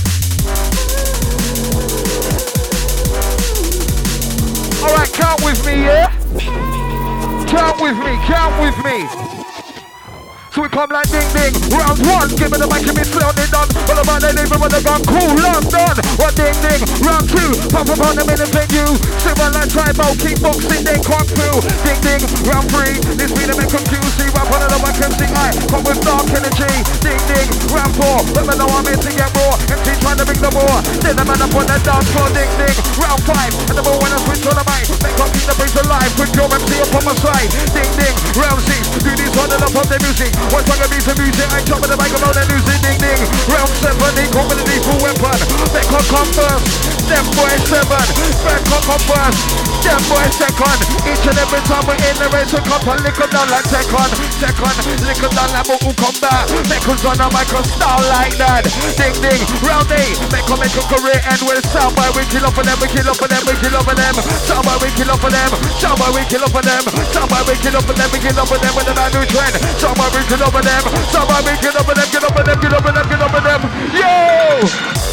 Alright, count with me, yeah? Count with me. So we come like ding ding. Round one, give me the mic and me sounding done. All about the neighbor with the gun, cool, London. One ding ding. Round two, pop up on them in the venue. Similar like tribal, kickboxing, they come through. Ding ding. Round three, this be the make confused. See, rap on the mic and sing high. Come with dark energy. Ding ding. Round four, let me know I'm here to get raw. MC trying to bring the more. Then the man up on the dance floor. Ding ding. Round five, and the more when I switch on the mic. Make up keep the place alive. With your MC up on my side. Ding ding. Round six, do this on and up of the music. One time I beat the music, I jump on the microphone and lose it. Ding ding. Round seven, they come with a lethal weapon. They come first. Them boys seven. Bangkok come first. Them boys second. Each and every time we're in the race, we come and lick them down like second. Second, lick them down like Mortal Kombat. Make us on a micro style like that. Ding ding. Round eight, make a career end with sound by we kill up for them, we kill up for them, we kill up for them. Sound by we kill up for them. Sound by we kill up for them. Sound by we kill up for them, we kill up for them with a new trend. Sound by we kill up for them. Sound by we kill up for them, get up for them, get up for them, get up for them. Yo!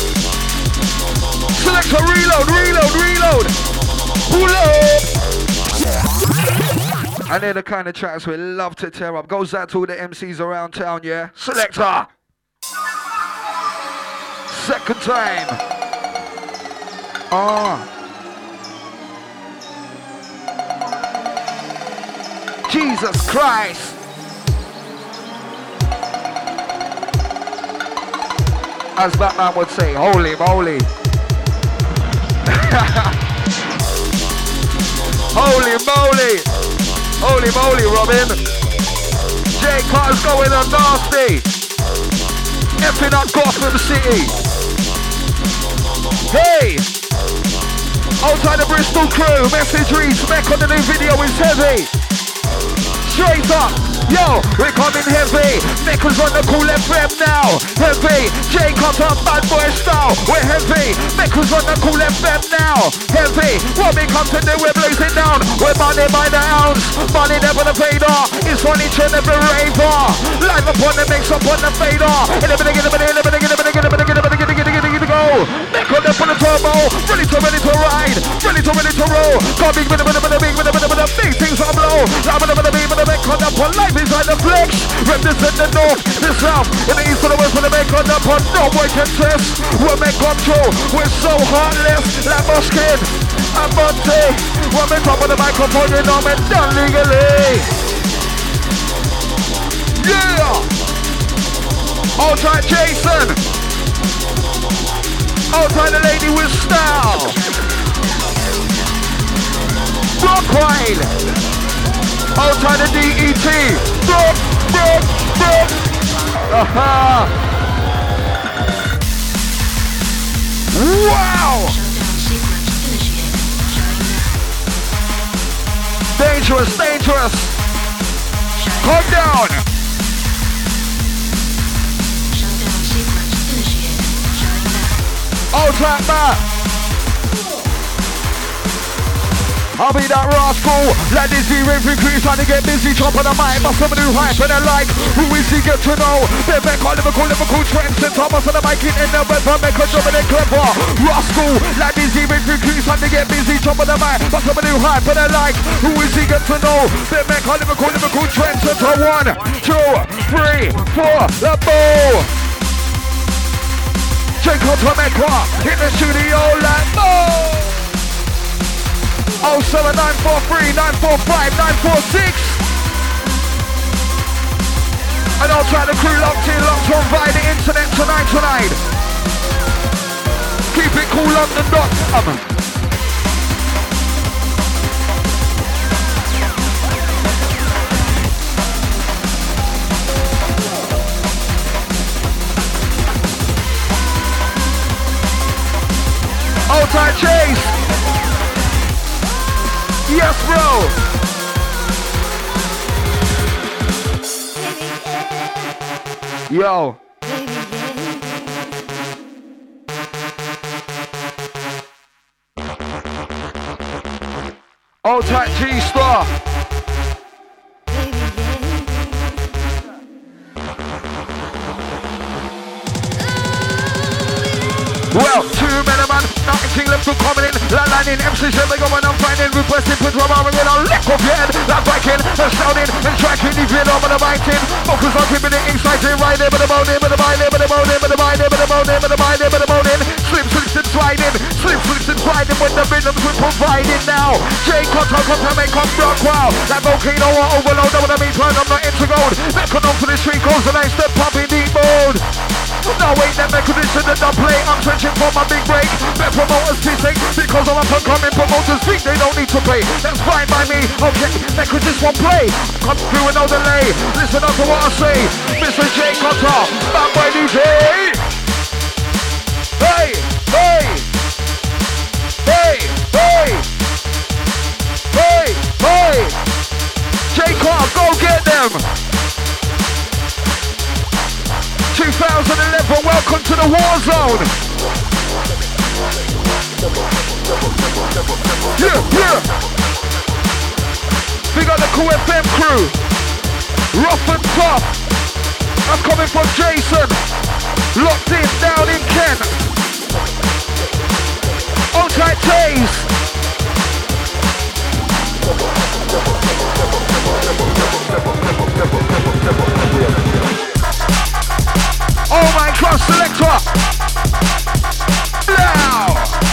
Select a reload, reload, reload. Pull up. And they're the kind of tracks we love to tear up. Goes out to all the MCs around town, yeah? Selector. Second time. Jesus Christ. As Batman would say, holy moly. Holy moly. Holy moly, Robin. J Car's going on nasty. Effing up Gotham City. Hey. Outside the Bristol crew, message reads, Mac on the new video is heavy. Straight up. Yo, we're coming heavy. Nickels on the cool FM now. Heavy. Jacob on bad boy style. We're heavy. Nickels on the cool FM now. Heavy. What we come to do, we're blazing down. We're money by the ounce. Money never the fader. It's on each and every raver. Live upon the mix up on the fader. In the beginning, go. Nick on the turbo. Ready to ride. Ready to roll. Got big with the big things on blow. Live on the beat with the Nick on the live. Inside the flex, represent the north, the south, and the east, and the west, and the make on up on no one can test. We'll make control, we're so heartless, like Muskin and Monty. We'll make up on the microphone, you know me, done legally. Yeah! Outside Jason. Outside the lady with style. Brooklyn. Outside the DET. Aha. Wow. Dangerous, dangerous. Calm down. Outside back. I'll be that rascal, like this every crew trying to get busy, chop on the mic, but some new hype and I like, who is he get to know? They're back on Liverpool trends and Thomas on the mic in the weather, make a job and clever. Rascal, like this every crew trying to get busy, chop on the mic, but some new hype and I like, who is he get to know? They're back on Liverpool trends and 1, 2, 3, 4, the ball. Jacob Tomekwa in the studio like boom. 07943 945 946. And I'll try the crew locked on via the internet tonight. Keep it cool on the dot. Outside Chase. Yes, bro. Yo. Old tight G-Star. Well, 2 men of my man. Nothing left to coming in. La landing, MC Shelby going on finding. Requesting put one arm again. I'll lick up your head. Like biking and shouting and striking the video over the biting. Focus on keeping it exciting. Right there with the moaning, with the biting, with the moaning, with the biting, with the moaning, with the biting, with the moaning. Slip, slips and sliding. Slip, slips and sliding with the rhythms we're providing now. J Cotton, come to make up rock wow. That volcano or overload. Know what I mean? Turn I'm not into gold. Beckoned on for the street coast and I step up in deep mode. No wait, that condition that I play. I'm searching for my big break. Bet promoters pissing because I'm up and coming. Promoters think they don't need to pay. That's fine by me. Okay, that could just one play. Come through with no delay. Listen up to what I say. Mr. J Cutter, back by DJ. Hey, hey, hey, hey, hey, hey. J Cutter, go get them. 2011, welcome to the war zone. Yeah, yeah. We got the Cool FM crew. Rough and tough. That's coming from Jason. Locked in down in Kent. Old tight Taze. Oh my God, selector! Now!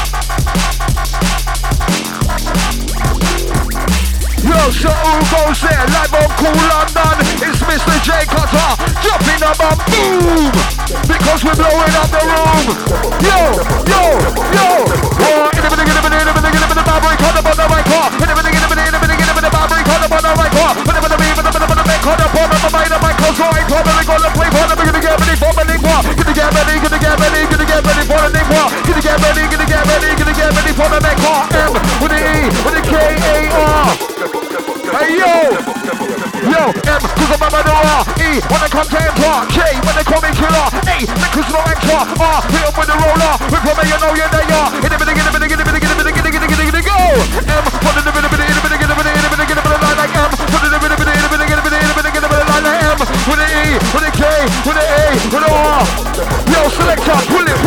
Yo, so who goes there? Live on Cool London. It's Mr. J Cutter. Dropping a bomb, boom! Because we're blowing up the room. Yo, yo, yo! Oh, in the beginning, the Maverick on the bottom right car. In the beginning, the Maverick on the bottom right car. In the beginning, the Maverick on the bottom right car. Cause right, probably gonna play for the beginning, get ready for the lingua. Gonna get ready for the lingua. Gonna get ready for the neck car. M with the E, with the K-A-R. Hey yo! Yo, M, cause I'm a R. E, when they come to enter. K, when they call me killer. A, because no enter. R, hit up with the roller. We probably you know you're there. In the beginning, go! M, for the line like M. For the line like M. With the E, with the K, with the A, with the R. Yo, selector, pull it.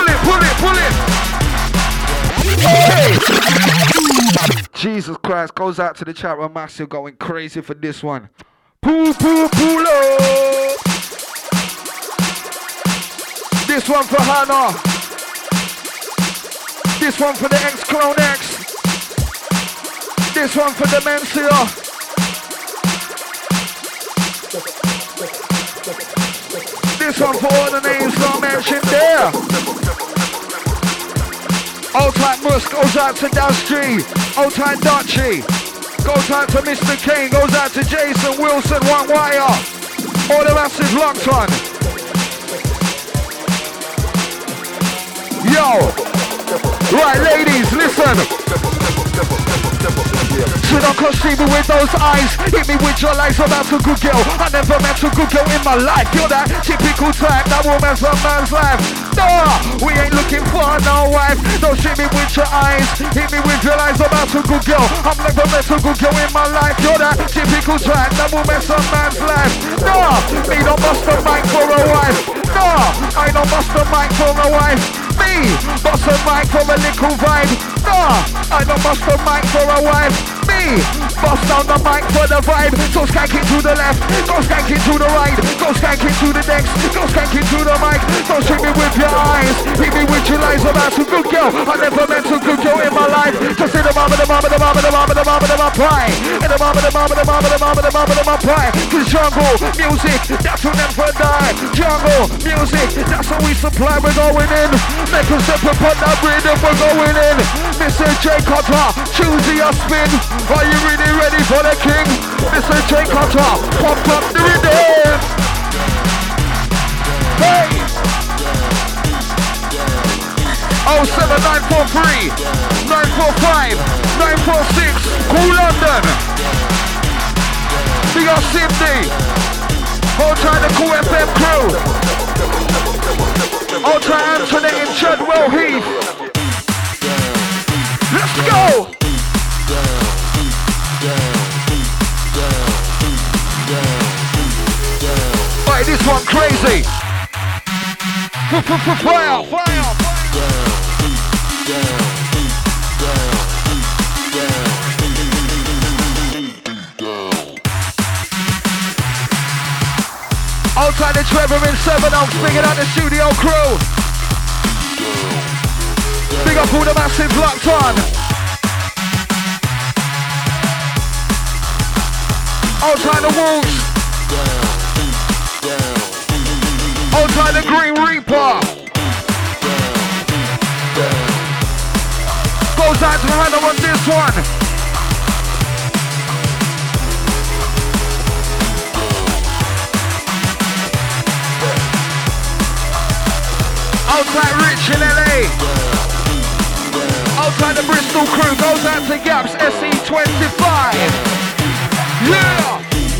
Hey! Jesus Christ, goes out to the chat room, massive, going crazy for this one. Pull up. This one for Hannah. This one for the X-Clone X. This one for Dementia. This one for all the names not mentioned there. Old Tight Musk goes out to Dusty. Old Tight Dutchy. Goes out to Mr. King. Goes out to Jason Wilson, One Wire. All the massive locked on. Yo. Right, ladies, listen. Should I see me with those eyes? Hit me with your lies about a good girl. I never met a good girl in my life. You're that typical type that will mess up man's life. Nah, we ain't looking for no wife. Don't shoot me with your eyes. Hit me with your lies about a good girl. I've never met a good girl in my life. You're that typical type that will mess up man's life. Nah, me don't bust a mic for a wife. Nah, I don't bust a mic for a wife. Me, bust a mic for a little vibe. Nah, I don't bust a mic for a wife. Me, bust down the mic for the vibe. So skank it to the left, go skank it to the right, go skank it to the next, go skank it to the mic. Don't shoot me with your eyes, hit me with your lies about a good girl. I never met a good girl in my life. Just in the mama, pie. In the mama, pie. Cause jungle music, that's will never die. Jungle music, that's how we supply. We're going in. Make a step upon that rhythm, we're going in. Mr. J Cutter, choose your spin. Are you really ready for the king? Mr. J Cutter, pump up the rhythm. Hey! 07943 945 946 Cool London. We got Cindy. Hold tight the Cool FM crew. Ultra Antoinette in Chadwell Heath. Let's go! Alright, this one crazy. Fire, fire, fire. Outside the Trevor in 7 Oaks, big it out the studio crew. Big up all the massive locked on. Outside the Wolves. Outside the Green Reaper. Goes out to Hannah on this one. Outside Rich in LA. Outside the Bristol crew. Goes out to Gaps SE25. Yeah!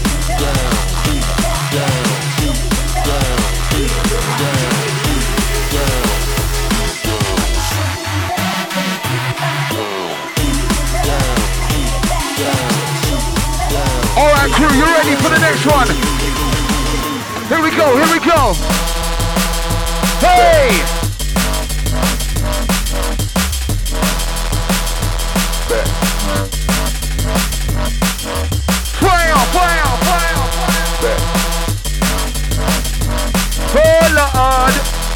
Alright crew, you ready for the next one? Here we go, here we go. Hey! Fire, fire, fire, fire. Oh Lord.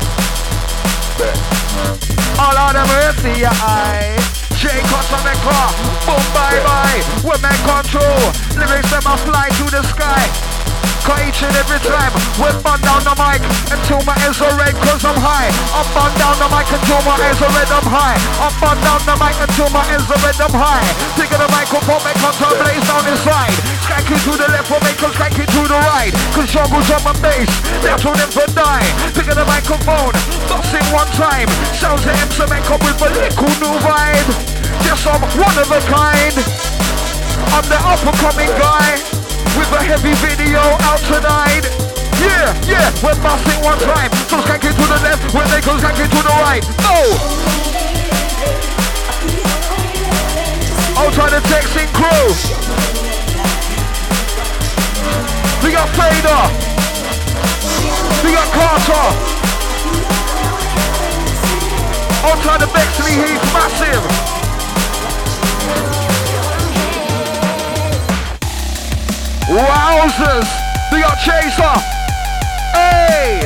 All out of mercy, your eye. J cuts on the car. Boom, bye bye. Women control. Lyrics them a fly to the sky. Cause each and every time we burn down the mic until my eyes are red cause I'm high. I'm burn down the mic until my eyes are red, I'm high. I'm burn down the mic until my eyes are red, I'm high. Picking the microphone, make control blaze down inside. Skank it to the left or make us skank it to the right. Cause jungle drum and bass, that's when them for die. Picking the microphone, bust it one time. Sounds of him to make up with a little new vibe. Yes, I'm one of a kind. I'm the up and coming guy. With a heavy video out tonight. Yeah, yeah, we're busting one time. So skank it to the left, when they go skank it to the right. Oh! Outside the texting crew. We got Fader. We got Carter. Outside the Bexley Heath, massive. Wowzers! We got Chaser! Hey!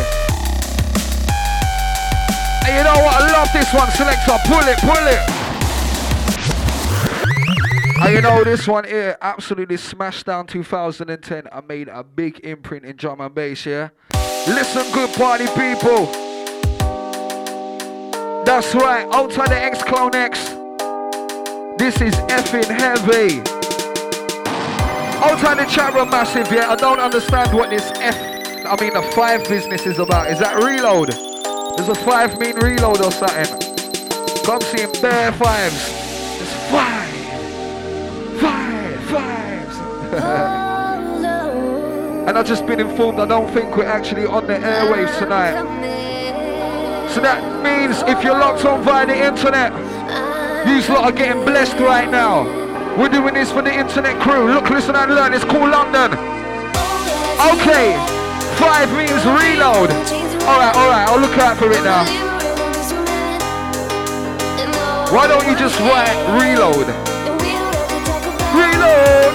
And you know what? I love this one, Selector. Pull it, pull it! And you know this one here, absolutely smashed down 2010. I made a big imprint in drum and bass, yeah? Listen good, party people! That's right, outside the X-Clone X. This is effing heavy. Outside the chat room massive, yeah, I don't understand what this the 5 business is about. Is that reload? Does a 5 mean reload or something? Come see him bare 5s. It's 5s. And I've just been informed I don't think we're actually on the airwaves tonight. So that means if you're locked on via the internet, you lot are getting blessed right now. We're doing this for the internet crew. Look, listen and learn. It's called London. Okay. 5 means reload. Alright. I'll look out for it now. Why don't you just write reload? Reload.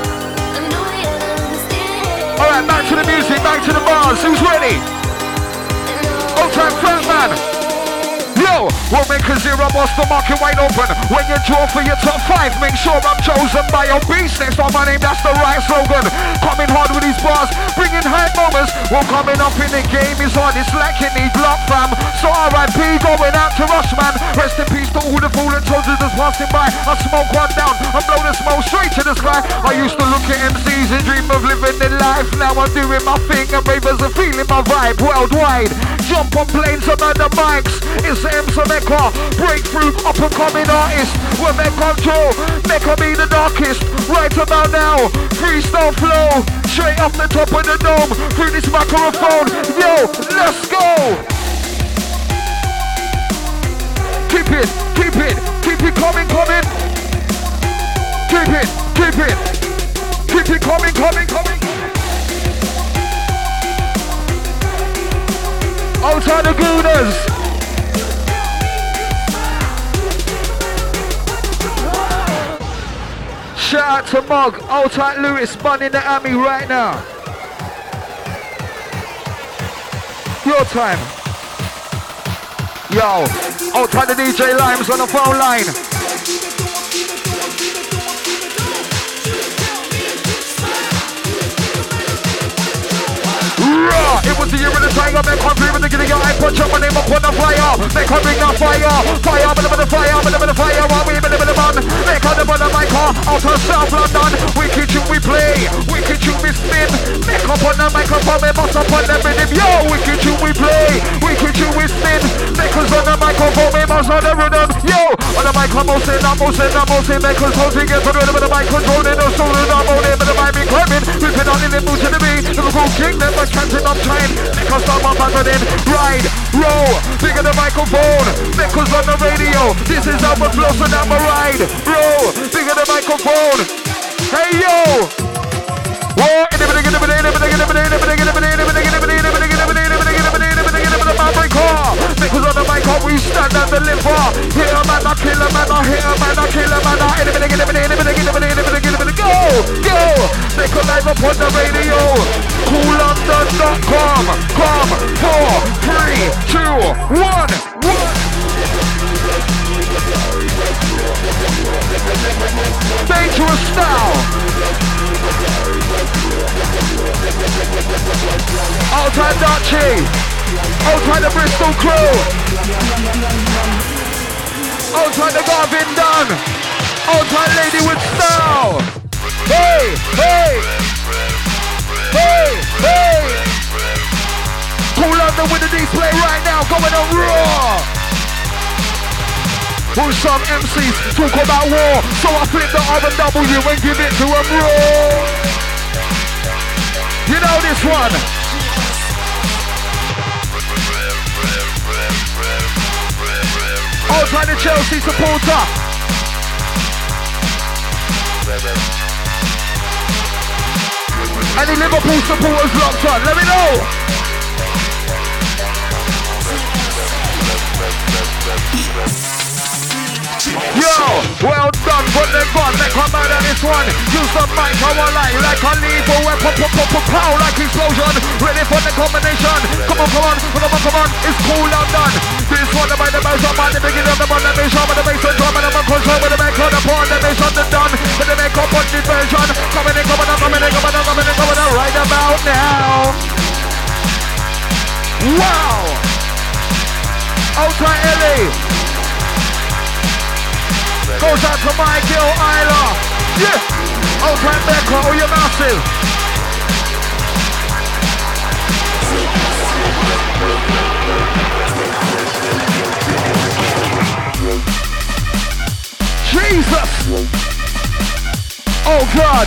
Alright, back to the music, back to the bars. Who's ready? Old-time frontman. Yo, we'll make a zero, bust the market wide open. When you draw for your top 5, make sure I'm chosen by your beast. Next on my name, that's the right slogan. Coming hard with these bars, bringing high moments. Well, coming up in the game is hard, it's like it need block fam. So R.I.P. going out to Rush, man. Rest in peace to all the fallen soldiers that's passing by. I smoke one down and blow the smoke straight to the sky. I used to look at MCs and dream of living their life. Now I'm doing my thing and ravers are feeling my vibe worldwide. Jump on planes, I'm at the mics. It's MC Mecca, breakthrough, up and coming artist. We're Mecca control, Mecca be the darkest. Right about now, freestyle flow, straight off the top of the dome, through this microphone. Yo, let's go. Keep it coming. Keep it coming. Outside the Gooners. Shout out to Mog, Old Tight Lewis, Bun in the Army right now. Your time. Yo, Old Tight the DJ Limes on the phone line. It was the year of the tiger, make her breathe with the getting your eye punch up my name up on the fire. Make her bring the fire, fire, but the fire, but the fire, while we believe in the man. Make her the bottom my car, out of South London. We can you we play, we can you we spin. Make up on the microphone, we bust up on the rhythm. Yo, we can you we play, we can you we spin. Make us on the microphone, we bust on the rhythm. Yo, on the mic, I'm mostly, make us hold together with the mic controlling the soul and I'm on it, but the mic be climbing. We've been on in the mood to the beat, Liverpool King, never chanting up time. Make us start my band in, ride, roll, bigger the microphone, make us on the radio. This is how we're close and I'm a ride, roll, bigger the microphone. Hey yo! Whoa! Make us on the mic, we stand and deliver. Hit a man, I kill a man, I hit a man, I kill a man, go! Go! Make a live up on the radio. CoolLondon.com. Come, 4, 3, 2, 1. Dangerous style. Outside Dutchie. Outside the Bristol crew. Outside the Garvin Dunn. Outside Lady with style. Hey, hey. Hey, hey. Cool London with the display right now, going on raw. Who's some MCs talk about war, so I flip the R and W and give it to them raw. You know this one. Outside the Chelsea supporter. Any Liverpool supporters locked on, let me know. Yo, well done, but they're gone, make a man on this one. Use the mic, I want like a lethal weapon, pow, like explosion. Ready for the combination. Come on, it's Cool London. This one by the bass up at the beginning of the one, let me show me the bass and drum and I'm control with the back on the pawn, the bass on the done. With the make up on the version. Coming in, right about now. Wow! Ultra Ellie. Goes out to my girl Isla. Yeah! Ultra Becca, oh you're massive. Jesus! Oh God!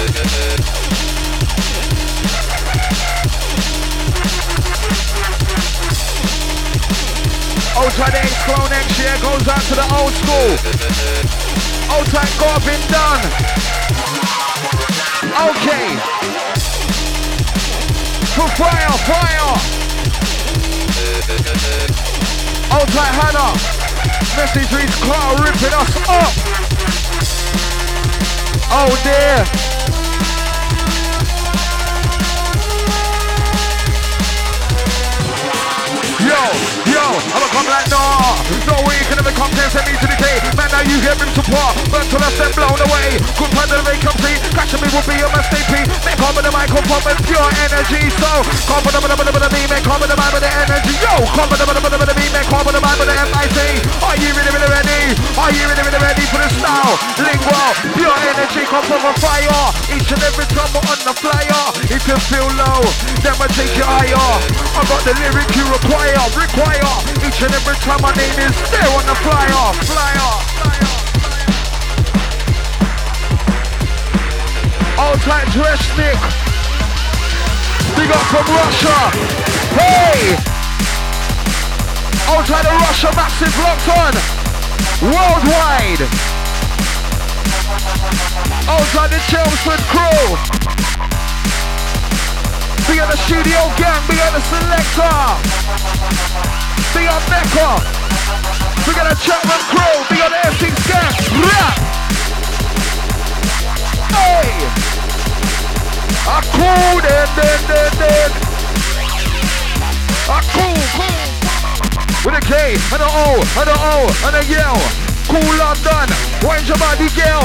Outside the X-Flow next year goes out to the old school. Outside Garvin done. Okay. For fire, fire. Outside Hannah. Message reads Clark ripping us up. Oh dear. Yo, I'ma come like nah. No way you can ever come to send me to the K. Man, now you hear him support. Burn till I step blown away. Good plan to make complete. Catching me will be a mistake. Make come with the microphone with pure energy. So, come with the me, make come with the mind with the energy. Yo, come with the me, make come with the mind with the MIC. Are you really, really ready? Are you really, really ready for the style? Lingual, pure energy, come from a fire. Each and every time we're on the flyer. If you feel low, then I take you higher. I got the lyric you require. Each and every time my name is there on the flyer. Outside Dreshnik. Big up from Russia. Hey! Outside of Russia, massive locked on. Worldwide. Outside the Chelmsford crew. Big up the studio gang, big up the selector. Big up Mecca. Big up the Chapman crew, big up the F6 gang. Rap. Hey. A cool, then. A cool. With a K, and a O, and a O, and a L. Cool London, wind your body girl.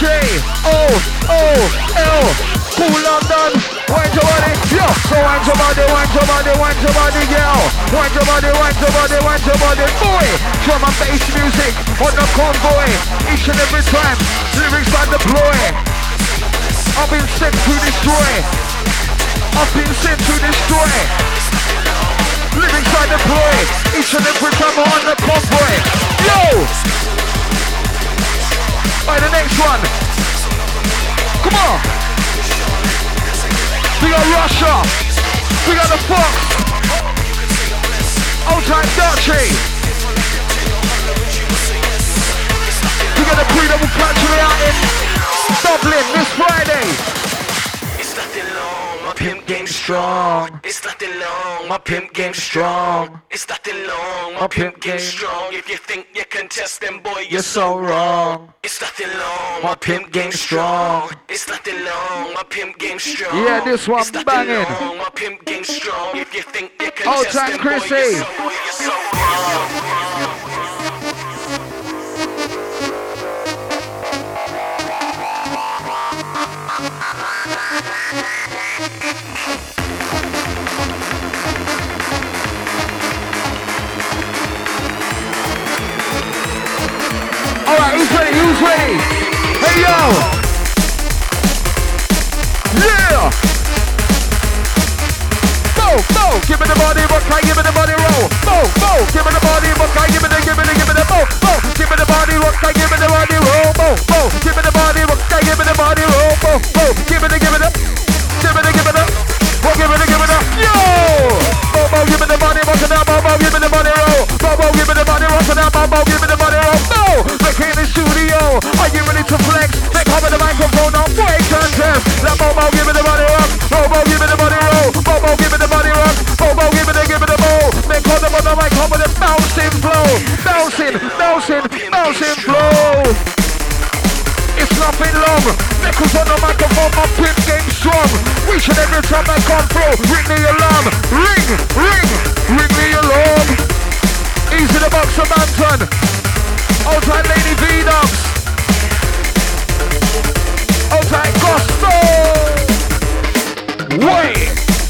K-O-O-L. Cool London, wind your body, yo. So wind your body, girl. Wind your body, boy. Drum and bass music on the convoy. Each and every time, lyrics I deploy. I've been sent to destroy. Lyrics I deploy. Each and every time I'm on the convoy. Yo! Alright, the next one. Come on. We got Russia. We got the Fox. Outside Dutchy. We got the pre-double country out in Dublin this Friday. It's nothing long, my pimp game strong. It's nothing long, my pimp game strong. It's nothing long, my pimp game strong. If you think you can test them, boy, you're so wrong. It's nothing long, my pimp game strong. It's nothing long, my pimp game strong. Yeah, this one banging. Long, my pimp game strong. If you think you can Old test time them, boy, Chrissy. you're so wrong. Alright, who's ready? Hey yo! Yeah! Bo! Give me the body, but can give me the body roll? Bo! Give me the body, but can give me the bo! Give me the body, but can give me the body roll? Bo! Give me the body, but can give me the body roll? Bo! Give me the Give me the yo! Bo! Give me the body, but can give me the body roll? Bo! Give me the body, but can give me the body roll? Bo! Back in the studio, are you ready to flex? They come with the microphone on break contest. Let Bobo give me the body rock. Bobo give me the body roll. Bobo give me the body rock. Bobo give me the bow. They come with the mic, come with the bouncing flow. Bouncing flow. It's nothing long. Nickels on the microphone, my pimp game strong. Reach it every time I come through. Ring the alarm. Ring the alarm. Easy the box of Manton. Outside Lady V-Dubs. Outside Gusto. Wait.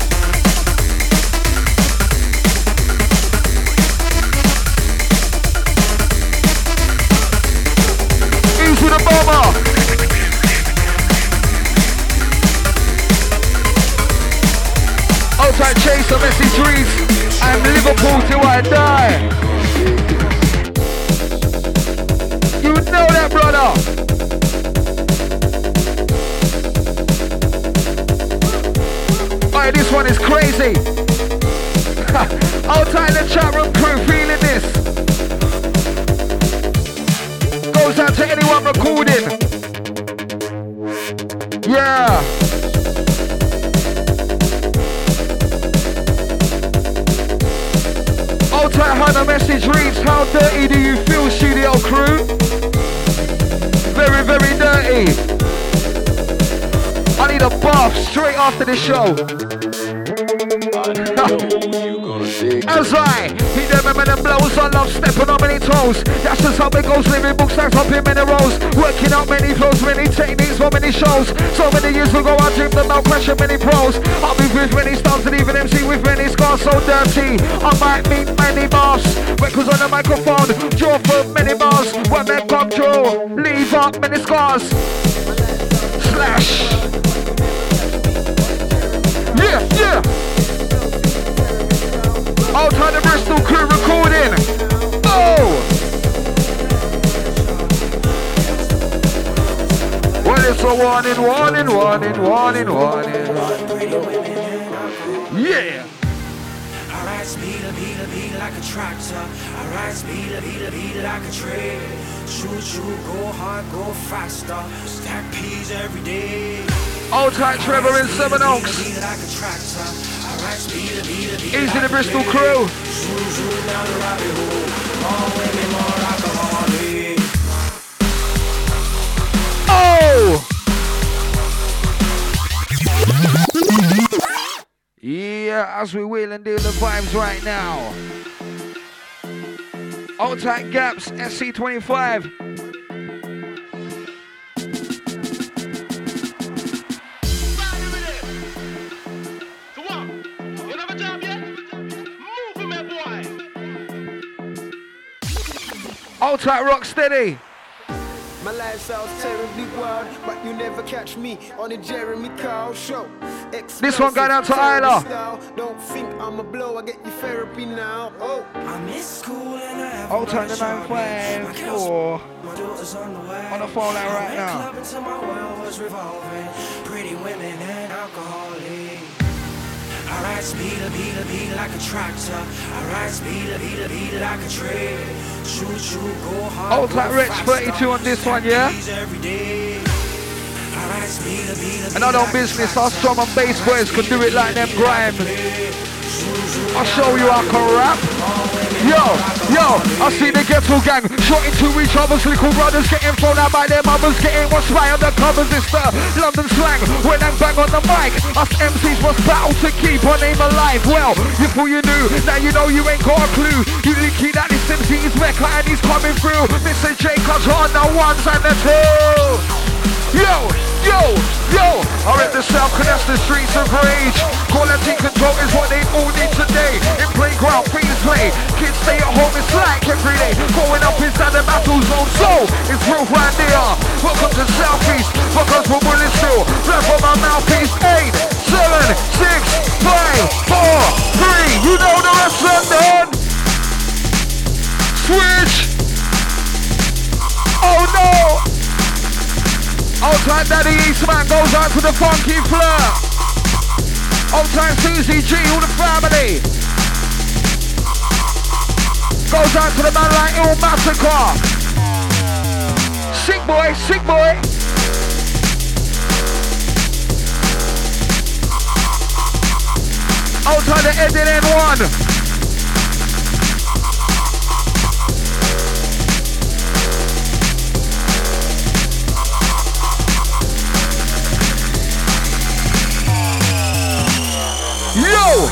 Easy the bomber. Outside Chase of Messy Streets. I'm Liverpool till I die. You know that, brother. Boy, this one is crazy. Outside the chat room crew feeling this. Goes out to anyone recording. Yeah. Outside how the message reads. How dirty do you feel, studio crew? Very, very dirty. I need a bath straight after the show. As I hit them and them blows, I love stepping on many toes. That's just how it goes, living books stacks up in many rows. Working out many flows, many techniques for many shows. So many years ago I dreamed about crashing many pros. I'll be with many stars and even MC with many scars. So dirty, I might meet many bars. Records on the microphone, draw for many bars. When they come through, leave up many scars. Slash. Yeah. Outside the Bristol crew recording. Oh! Well, it's a warning. Yeah! I ride speed like a tractor. I ride speed like a train. Shoot, go hard, go faster. Stack peas every day. Outside Trevor in Seven Oaks. Easy the Bristol crew. Oh! Yeah, as we wheel and deal the vibes right now. Outside Gaps, SC25. Outside Rocksteady. My lifestyle's terribly wild, but you never catch me on the Jeremy Kyle show. This one going out to Isla. Don't think I'm a blow, I get you therapy now. Oh, I miss school and I have Outside the 954. On the phone line right now. My world was revolving. Pretty women and alcoholic. I ride speed like a tractor. I ride speed like a train. Shoot, go hard. Outside Rich 32 on this one, yeah? And I don't business, our drum and bass boys could do it like them grime. I'll show you I can rap. Yo, I see the ghetto gang shot into each other's little brothers, getting thrown out by their mothers, getting what's right on the covers. It's the London slang when I bang on the mic. Us MCs must battle to keep our name alive. Well, you thought you knew, now you know you ain't got a clue. You leaky that this MC is Mecca and he's coming through. Mr. J cuts on the ones and the twos. Yo, I rip the South, cause that's the streets of rage. Quality control is what they all need today. In playground, free to play. Kids stay at home, it's like every day. Growing up inside the battle zone, so it's real right there. Welcome to Southeast, because we're willing still. Left on my mouthpiece, 8, 7, 6, 5, 4, 3. You know the rest of them. Switch. Oh no. Outside Daddy Eastman goes out to the Funky Fleur. Outside Susie G, all the family. Goes out to the man like Il Massacre. Sick boy. Outside the Edit N1. Yo!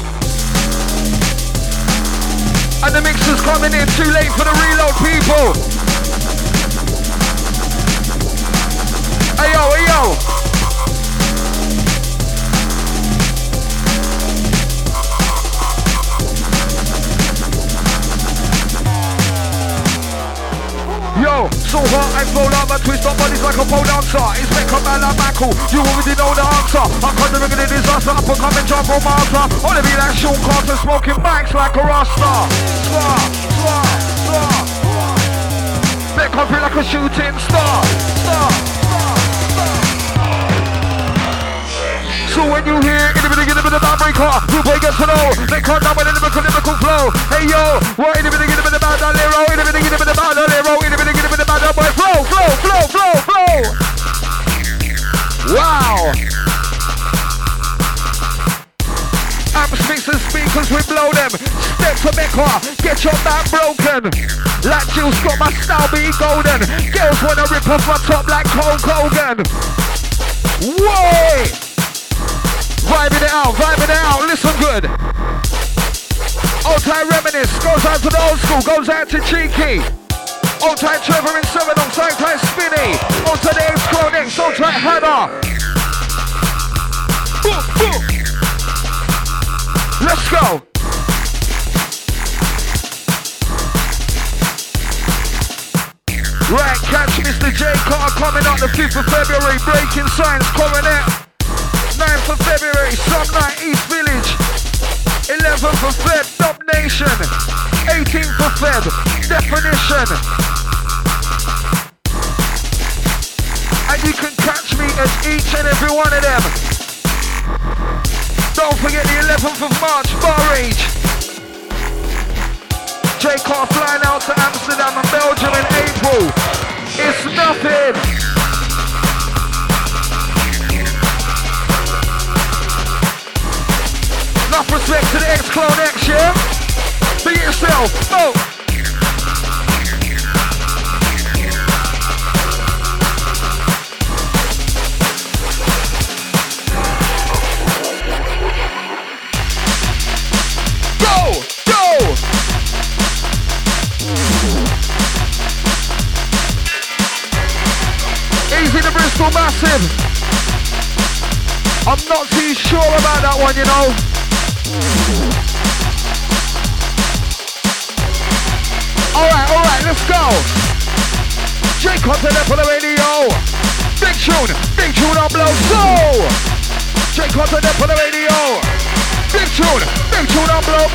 And the mixer's coming in too late for the reload, people. Hey yo. Yo, so hot I flow like my twist up bodies like a pole dancer. It's make a man like Michael, you already know the answer. I'm conjuring a disaster, up and coming jump on Malta. Wanna be like Sean Carter, smoking mics like a Rasta. Make up like a shooting star. So when you hear in the beginning of the band car, you boy get to know. They can't number the lyrical flow. Hey yo, what in the beginning of the band, Lero, in the beginning of the band, Lero, in the beginning of the band, boy, flow. Wow. Amps, mixers, speakers, we blow them. Step to Mecca, get your back broken. Like Jill Scott, my style be golden. Girls wanna rip off my top like Hulk Hogan. Whoa! Vibing it out, listen good. Old time reminisce, goes out to the old school, goes out to Cheeky. Old time Trevor in 7 on side time Spinny. Old time the X-Chronix, old time Hannah. Let's go. Right, catch Mr. J Carter coming on the 5th of February, Breaking Signs, Coronet. 9th of February, Some Night, East Village. 11th of Feb, Dub Nation. 18th of Feb, Definition. And you can catch me at each and every one of them. Don't forget the 11th of March, Bar Rage. J-Car flying out to Amsterdam and Belgium in April. It's nothing. Enough respect to the X-Chronix, yeah? Be yourself, oh. Massive. I'm not too sure about that one, you know. Alright, let's go. J Content for the radio. Big tune on blow. So J Content for the radio. Big tune on blow.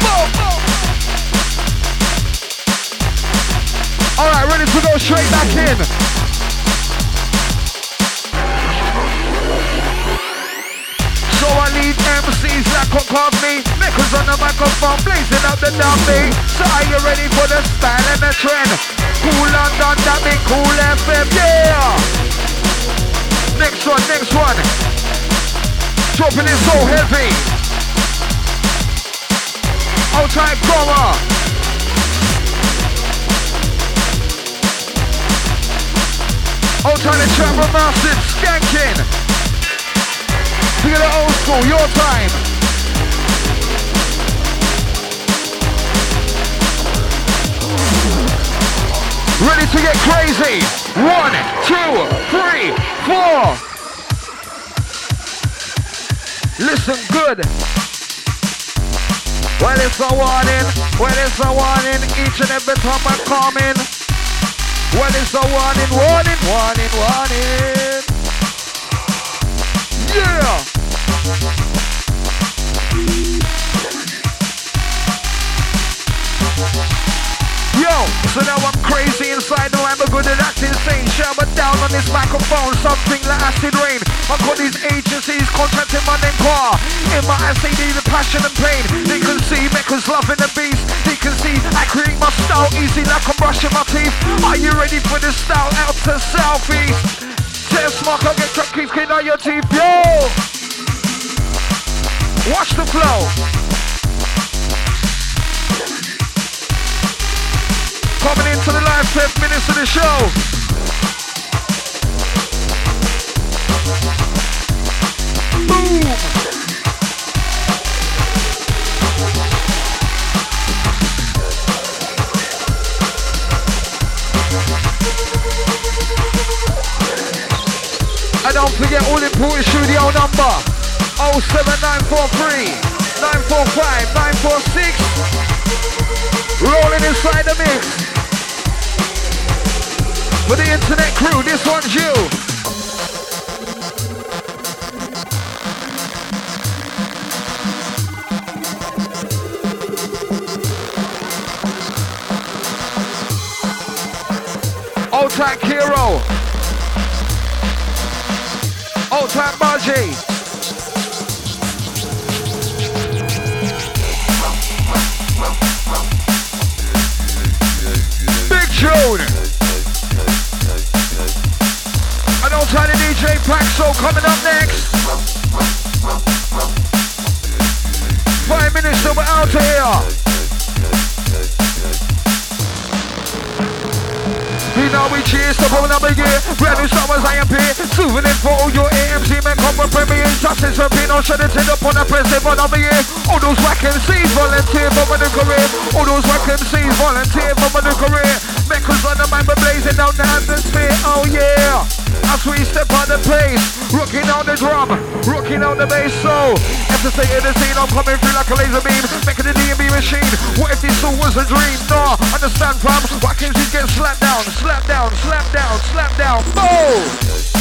Alright, ready to go straight back in. So I lead MCs like on Cogney, Nickels on the microphone, blazing up the dummy. So are you ready for the style and the trend? Cool London, that be cool FM, yeah! Next one. Dropping it so heavy. Outside Cora. Outside the Trevor Massive, skanking. Look at the old school, your time. Ready to get crazy. 1, 2, 3, 4. Listen good. Well, it's a warning. Each and every time I'm coming. Well, it's a warning. Yeah! Yo, so now I'm crazy inside the line, but good at acting insane. Shower down on this microphone, something like acid rain. I got these agencies contracting my name car. In my eyes they need the passion and pain. They can see Mecca's loving the beast. They can see I create my style easy like I'm brushing my teeth. Are you ready for the style out to southeast? Test mark, I get drunk, keep clean on your teeth, yo! Watch the flow. Coming into the live 10 minutes of the show. Boom! And don't forget all important studio number 07943 945 946. Rolling inside the mix. For the internet crew, this one's you. Old Track Hero. Old Track Margie. show coming up next. 5 minutes till we're out of here. You know we cheers to pulling up a gear. Brand new summers IMP. Souvenir for all your AMC men. Come with Premier Justice and Pino. Shut it up on the president for another year. All those whack MCs volunteer for my new career. All those whack MCs volunteer for my new career. Meckers on the man, but blazing out the atmosphere. Oh yeah. As we step on the place, rocking on the drum, rocking on the bass. So, if the state of the scene, I'm coming through like a laser beam, making the D&B machine. What if this all was a dream? Nah, understand fam, why can't you get slapped down, slap down, slap down, slap down, boom!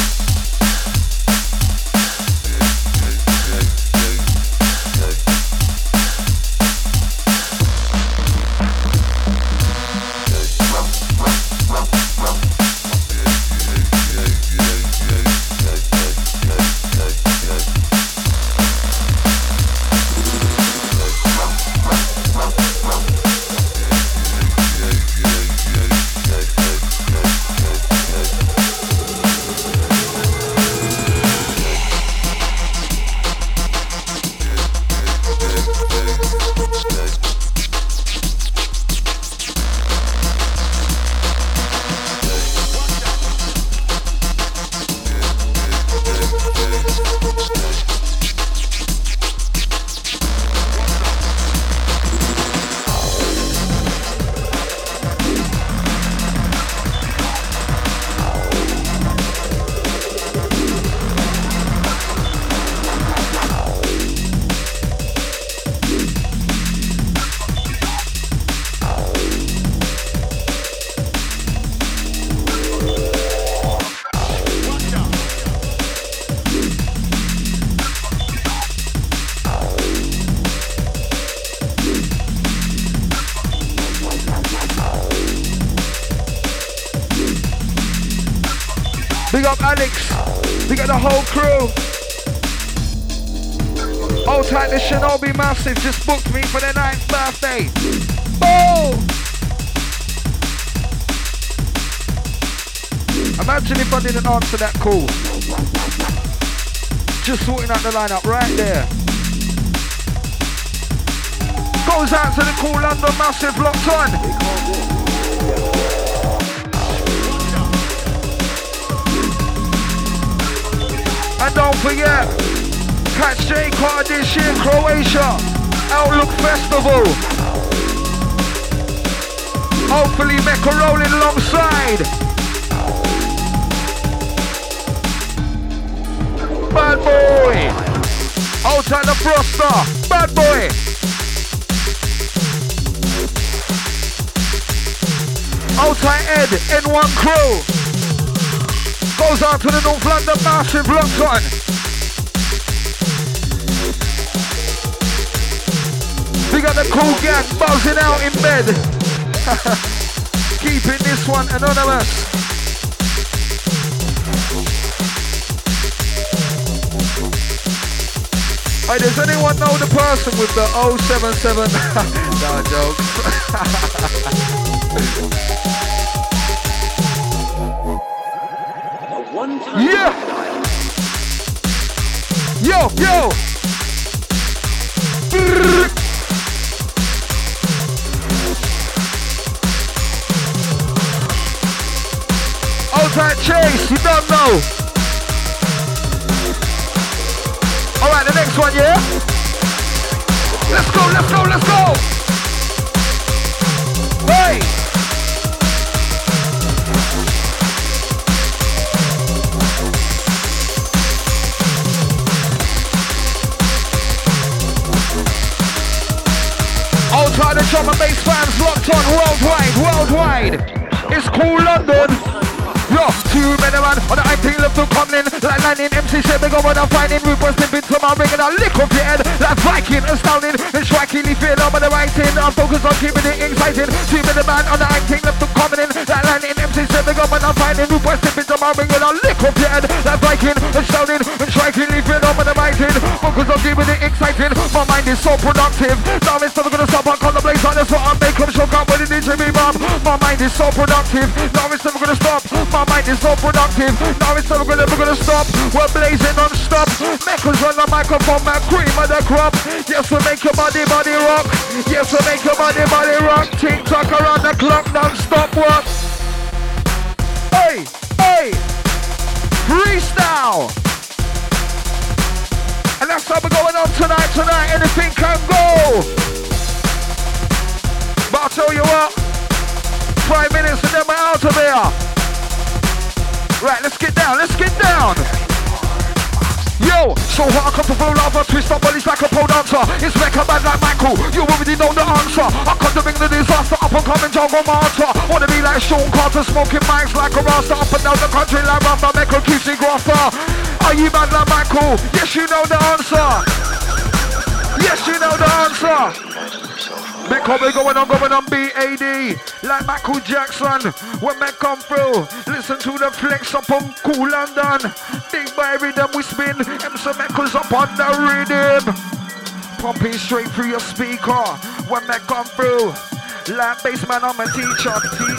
Big up Alex, big up the whole crew. Hold tight, the Shinobi Massive just booked me for their 9th birthday. Boom! Imagine if I didn't answer that call. Just sorting out the lineup right there. Goes out to the Cool London Massive locked on. And don't forget, catch J Carter this year, Croatia, Outlook Festival. Hopefully Mecca rolling alongside. Bad boy. Outside the Froster. Bad boy. Outside Ed, N1 crew. Goes out to the North London Massive locked on. We got the cool gang buzzing out in bed. Keeping this one anonymous. Hey, does anyone know the person with the 077? No jokes. Yeah! Yo, yo! Outside Chase, you don't know. Alright, the next one, yeah? Let's go, let's go, let's go! Hey! Outside the drum and bass fans locked on worldwide. It's Cool London. Yo, 2 men around on the 18 left to come in. Like lightning, MC said they go on and finding. We burst into my ring and I lick up your head. Like Viking, astounding and strikingly feeling on the writing. I'm focused on keeping it exciting. 2 men around on the 18 left to come in. Like lightning, MC said they go on and finding. We burst into my ring and I lick up your head. Like Viking, astounding and strikingly feeling on the writing. Focused on keeping it exciting. My mind is so productive. Now it's never gonna stop. I call the blaze on. That's what I make them shock up with the DJ bomb. My mind is so productive, now it's never gonna stop. My mind is so productive, now it's never gonna stop. We're blazing non-stop. Meckles on the microphone, man, cream of the crop. Yes, we make your body rock. Yes, we make your body rock. Tick-tock around the clock, non-stop what? Hey, hey, freestyle. And that's how we're going on tonight, anything can go. But I'll tell you what, 5 minutes and then we're out of here. Right, let's get down. Yo, so hot I come to flow lava, twist up bodies like a pole dancer. It's Mecca bad like Michael, you already know the answer. I come to bring the disaster, up and coming jungle martyr. Wanna be like Sean Carter, smoking mics like a rasta. Up and down the country like Rasta, make a QC grafter. Are you mad like Michael? Yes, you know the answer. Yes, you know the answer. Mecca, we going on BAD like Michael Jackson. When Mecca come through, listen to the flex up on Cool London. Big by rhythm we spin, MC Mecca's up on the rhythm. Pumping straight through your speaker. When Mecca come through, like bassman, I'm a teacher.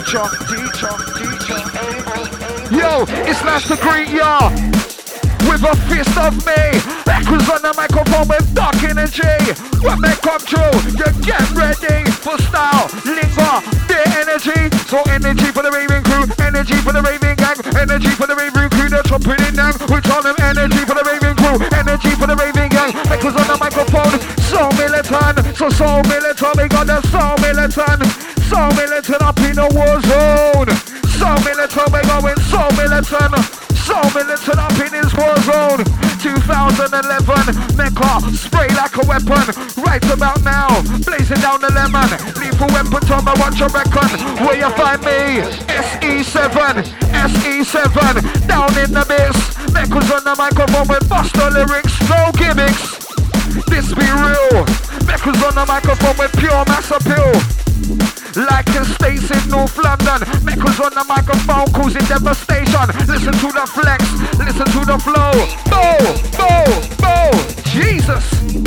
Yo, it's nice to greet ya with a fist of me. Echoes on the microphone with dark energy. When they come through, you get ready for style, linger, their energy. So energy for the raving crew, energy for the raving gang, energy for the raving crew, they're chopping it down. We tell them energy for the raving crew, energy for the raving gang. Echoes on the microphone, so militant, so militant. We got the so militant up in the war zone. So militant, we're going so militant. So militant up in his war zone. 2011, Mecca, spray like a weapon. Right about now, blazing down the lemon. Lethal weapon, tell me what you reckon. Where you find me? SE7, down in the mist. Mecca's on the microphone with Buster lyrics, no gimmicks. This be real. Mecca's on the microphone with pure mass appeal. Like estates in North London. Mecca's on the microphone causing devastation. Listen to the flex, listen to the flow. Bow, Jesus.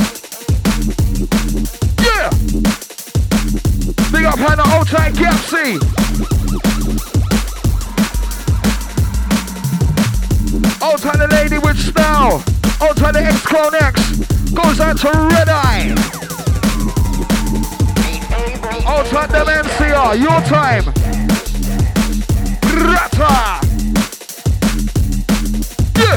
Yeah. Big up Hannah, old tight Gapsy. Old tight the lady with style. Old tight the X-Clone X. Goes out to Red Eye. Old tight them NCR, your time. Rata. Yeah.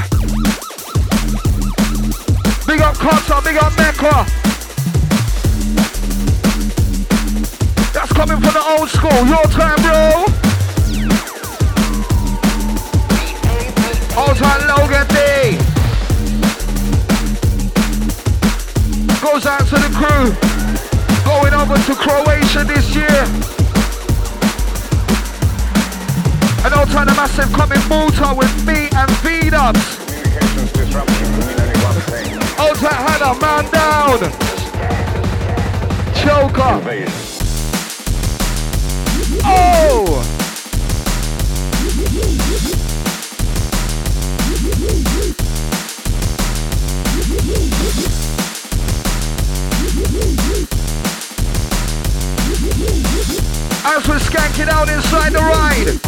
Big up Carter, big up Mecca. That's coming from the old school, your time, bro. Old tight Logan D. Goes out to the crew. Going over to Croatia this year. And old time the massive coming Malta with me and V-Dubs. Communications disruption can mean only one thing. Old time Hannah, man down. Choker. Invasion. Oh! As we're skanking out inside the ride.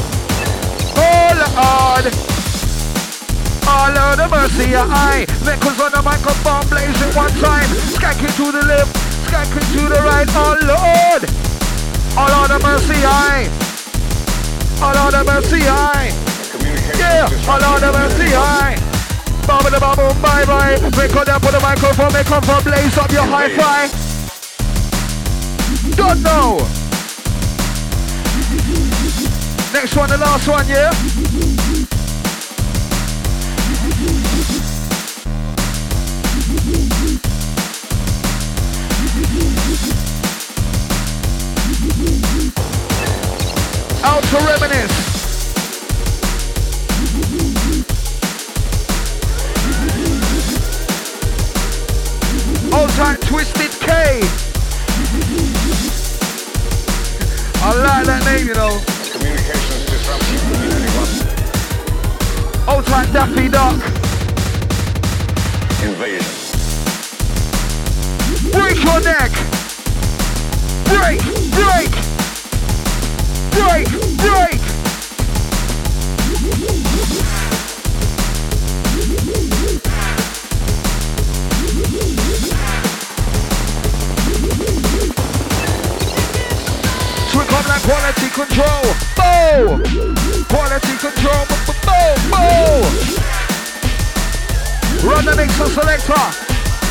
Oh Lord of mercy, aye. Mecca's on the microphone blazing one time. Skanking to the left, skanking to the right. Oh Lord of mercy, aye. Oh Lord of mercy, aye. Yeah, oh Lord of mercy, aye. Bubble the bubble, bye bye. Make on up on the microphone, make up for blaze up your hi-fi. Don't know. Next one, the last one, yeah? Out to reminisce. Old tight Twisted K. I like that name, you know. Communications disruption can mean only one thing. Old tight Daffy Duck. Invasion. Break your neck. Break. break, break. So we come like quality control. Boom! Quality control. Boom! Boom! Run the mixer selector.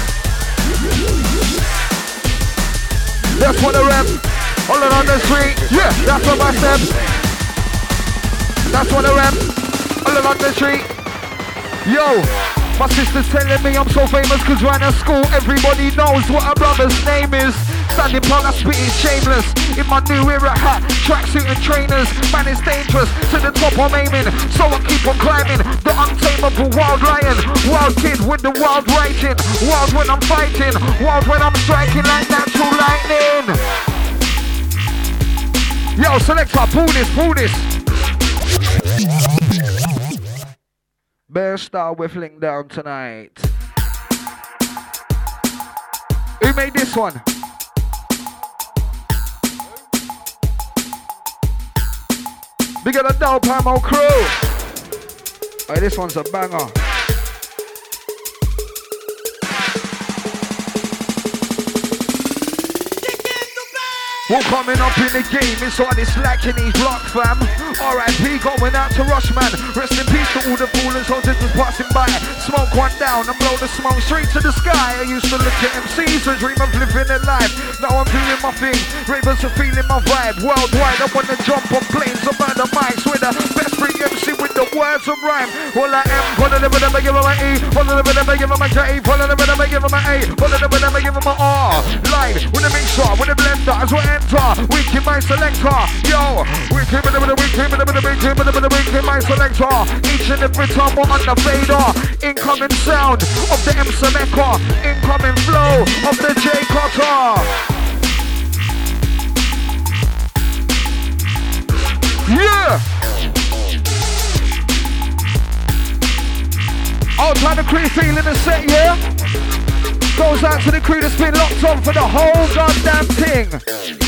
That's what I rap. All on the street. Yeah, that's what I step. That's what I rap. All on the street. Yo, my sister's telling me I'm so famous cause right at school everybody knows what a brother's name is. Standing proud, I spit it shameless. In my new era hat, tracksuit and trainers. Man, it's dangerous, to the top I'm aiming. So I keep on climbing, the untamable wild lion. Wild kid with the wild raging. Wild when I'm fighting, wild when I'm striking like natural lightning. Yo, selector, pull this, pull this. Bear Star whiffling down tonight. Who made this one? We got a dope ammo crew. Alright, this one's a banger. We're coming up in the game, it's all this lacking these blocks, fam. R.I.P. going out to Rushman. Rest in peace to all the foolers, houses was passing by. Smoke one down and blow the smoke straight to the sky. I used to look at MCs and dream of living a life. Now I'm doing my thing, ravers are feeling my vibe. Worldwide, I wanna jump on planes and burn the mics with the best free MC with the words of rhyme. All I am, one of them never give them an E, one of them never give them a J, one of them never give them an A, one of them never give them an R. Line with a mixer, with a blender, as well. Wicked my selector, yo. Wicked with the wicked my selector. Each and every time we're on the fader. Incoming sound of the M. Sameka. Incoming flow of the J. Cotter. Yeah. Outside the crew feeling the set, yeah. Goes out to the crew that's been locked on for the whole goddamn thing.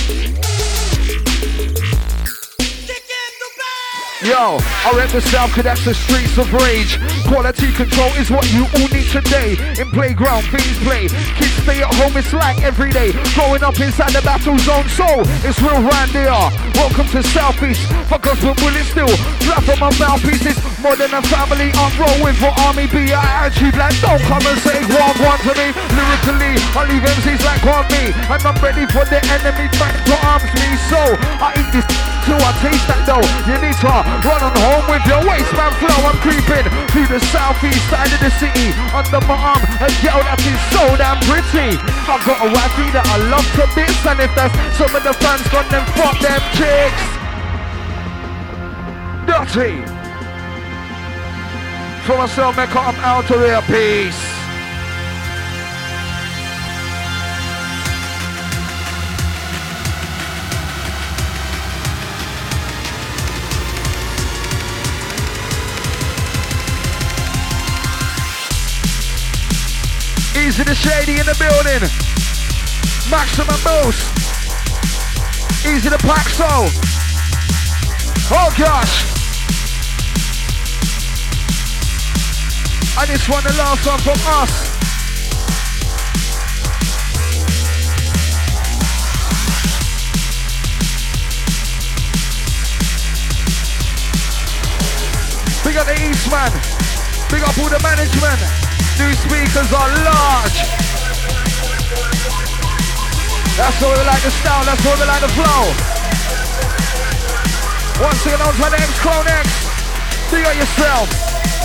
Yo, I rep the South cause that's the streets of rage. Quality control is what you all need today. In playground, things play. Kids stay at home, it's like every day. Growing up inside the battle zone, so it's real round there. Welcome to Southeast, for gospel bullets still. Flap on my mouthpieces, more than a family. I'm rolling for Army B. I attitude like don't come and say one to me. Lyrically, I leave MCs like on me. And I'm ready for the enemy trying to arms me. So I eat this till I taste that though. You need to run on home with your waistband flow. I'm creeping through the southeast side of the city. Under my arm, a girl that is so damn pretty. I've got a wifey that I love to bits. And if that's some of the fans got them, fuck them chicks. Dirty. For myself, make I'm out of here, peace. Easy the Shady in the building. Maximum boost. Easy the Paxo. Oh gosh. And this one, the last one from us. Big up the Eastman. Big up all the management. New speakers are large. That's what we like the style, that's what we like the flow. Once again, on to the X-Clone X. Big up yourself.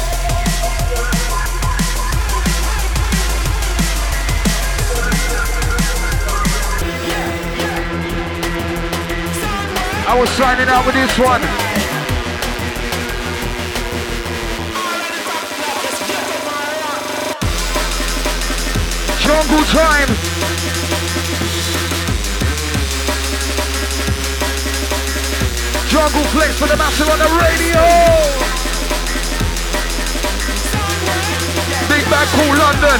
I was signing out with this one. Jungle time. Jungle flex for the master on the radio. Big Bad Cool London.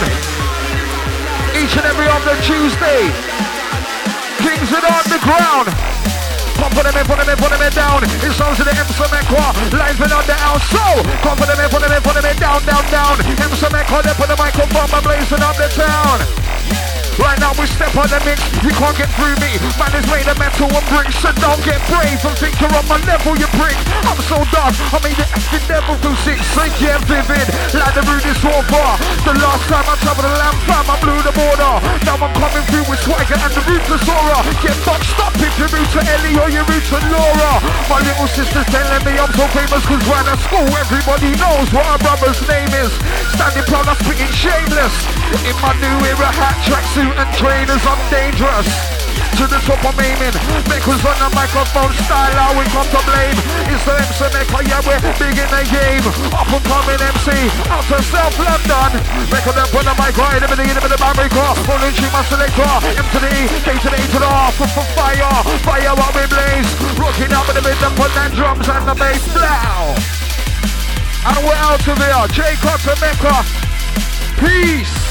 Each and every other Tuesday. Kings of the Underground. Come put them in, put them in, put them in down. It sounds to the MC Mecca, live and on the house. So, come put them in, put them in, put them in down, down, down. MC Mecca, they put the microphone, I'm blazing up the town. Right now we step on the mix, you can't get through me. Man is made of metal and bricks, so don't get brave and think you're on my level, you prick. I'm so dark, I made the acting devil feel sick, sick, yeah, vivid, like the rudest warfare. The last time I traveled the land, fam, I blew the border. Now I'm coming through with swagger and the ruthless aura. Get fucked up if you're rude to Ellie or you're rude to Laura. My little sister's telling me I'm so famous, cause when at school everybody knows what our brother's name is. Standing proud, I'm spitting shameless. In my new era hat, tracksuit and trainers, I'm dangerous. To the top I'm aiming. Makers on the microphone style, how we come to blame. It's the MC Maker, yeah, we're big in the game. Up and coming MC, out to South London. Make them put the mic right in the middle of the maker. Only shoot my selector. M to the E, K to the A to the R. For fire, fire what we blaze. Rocking up in the middle, put that drums and the bass. Blow. And we're out of here. Jacob to Mecca. Peace.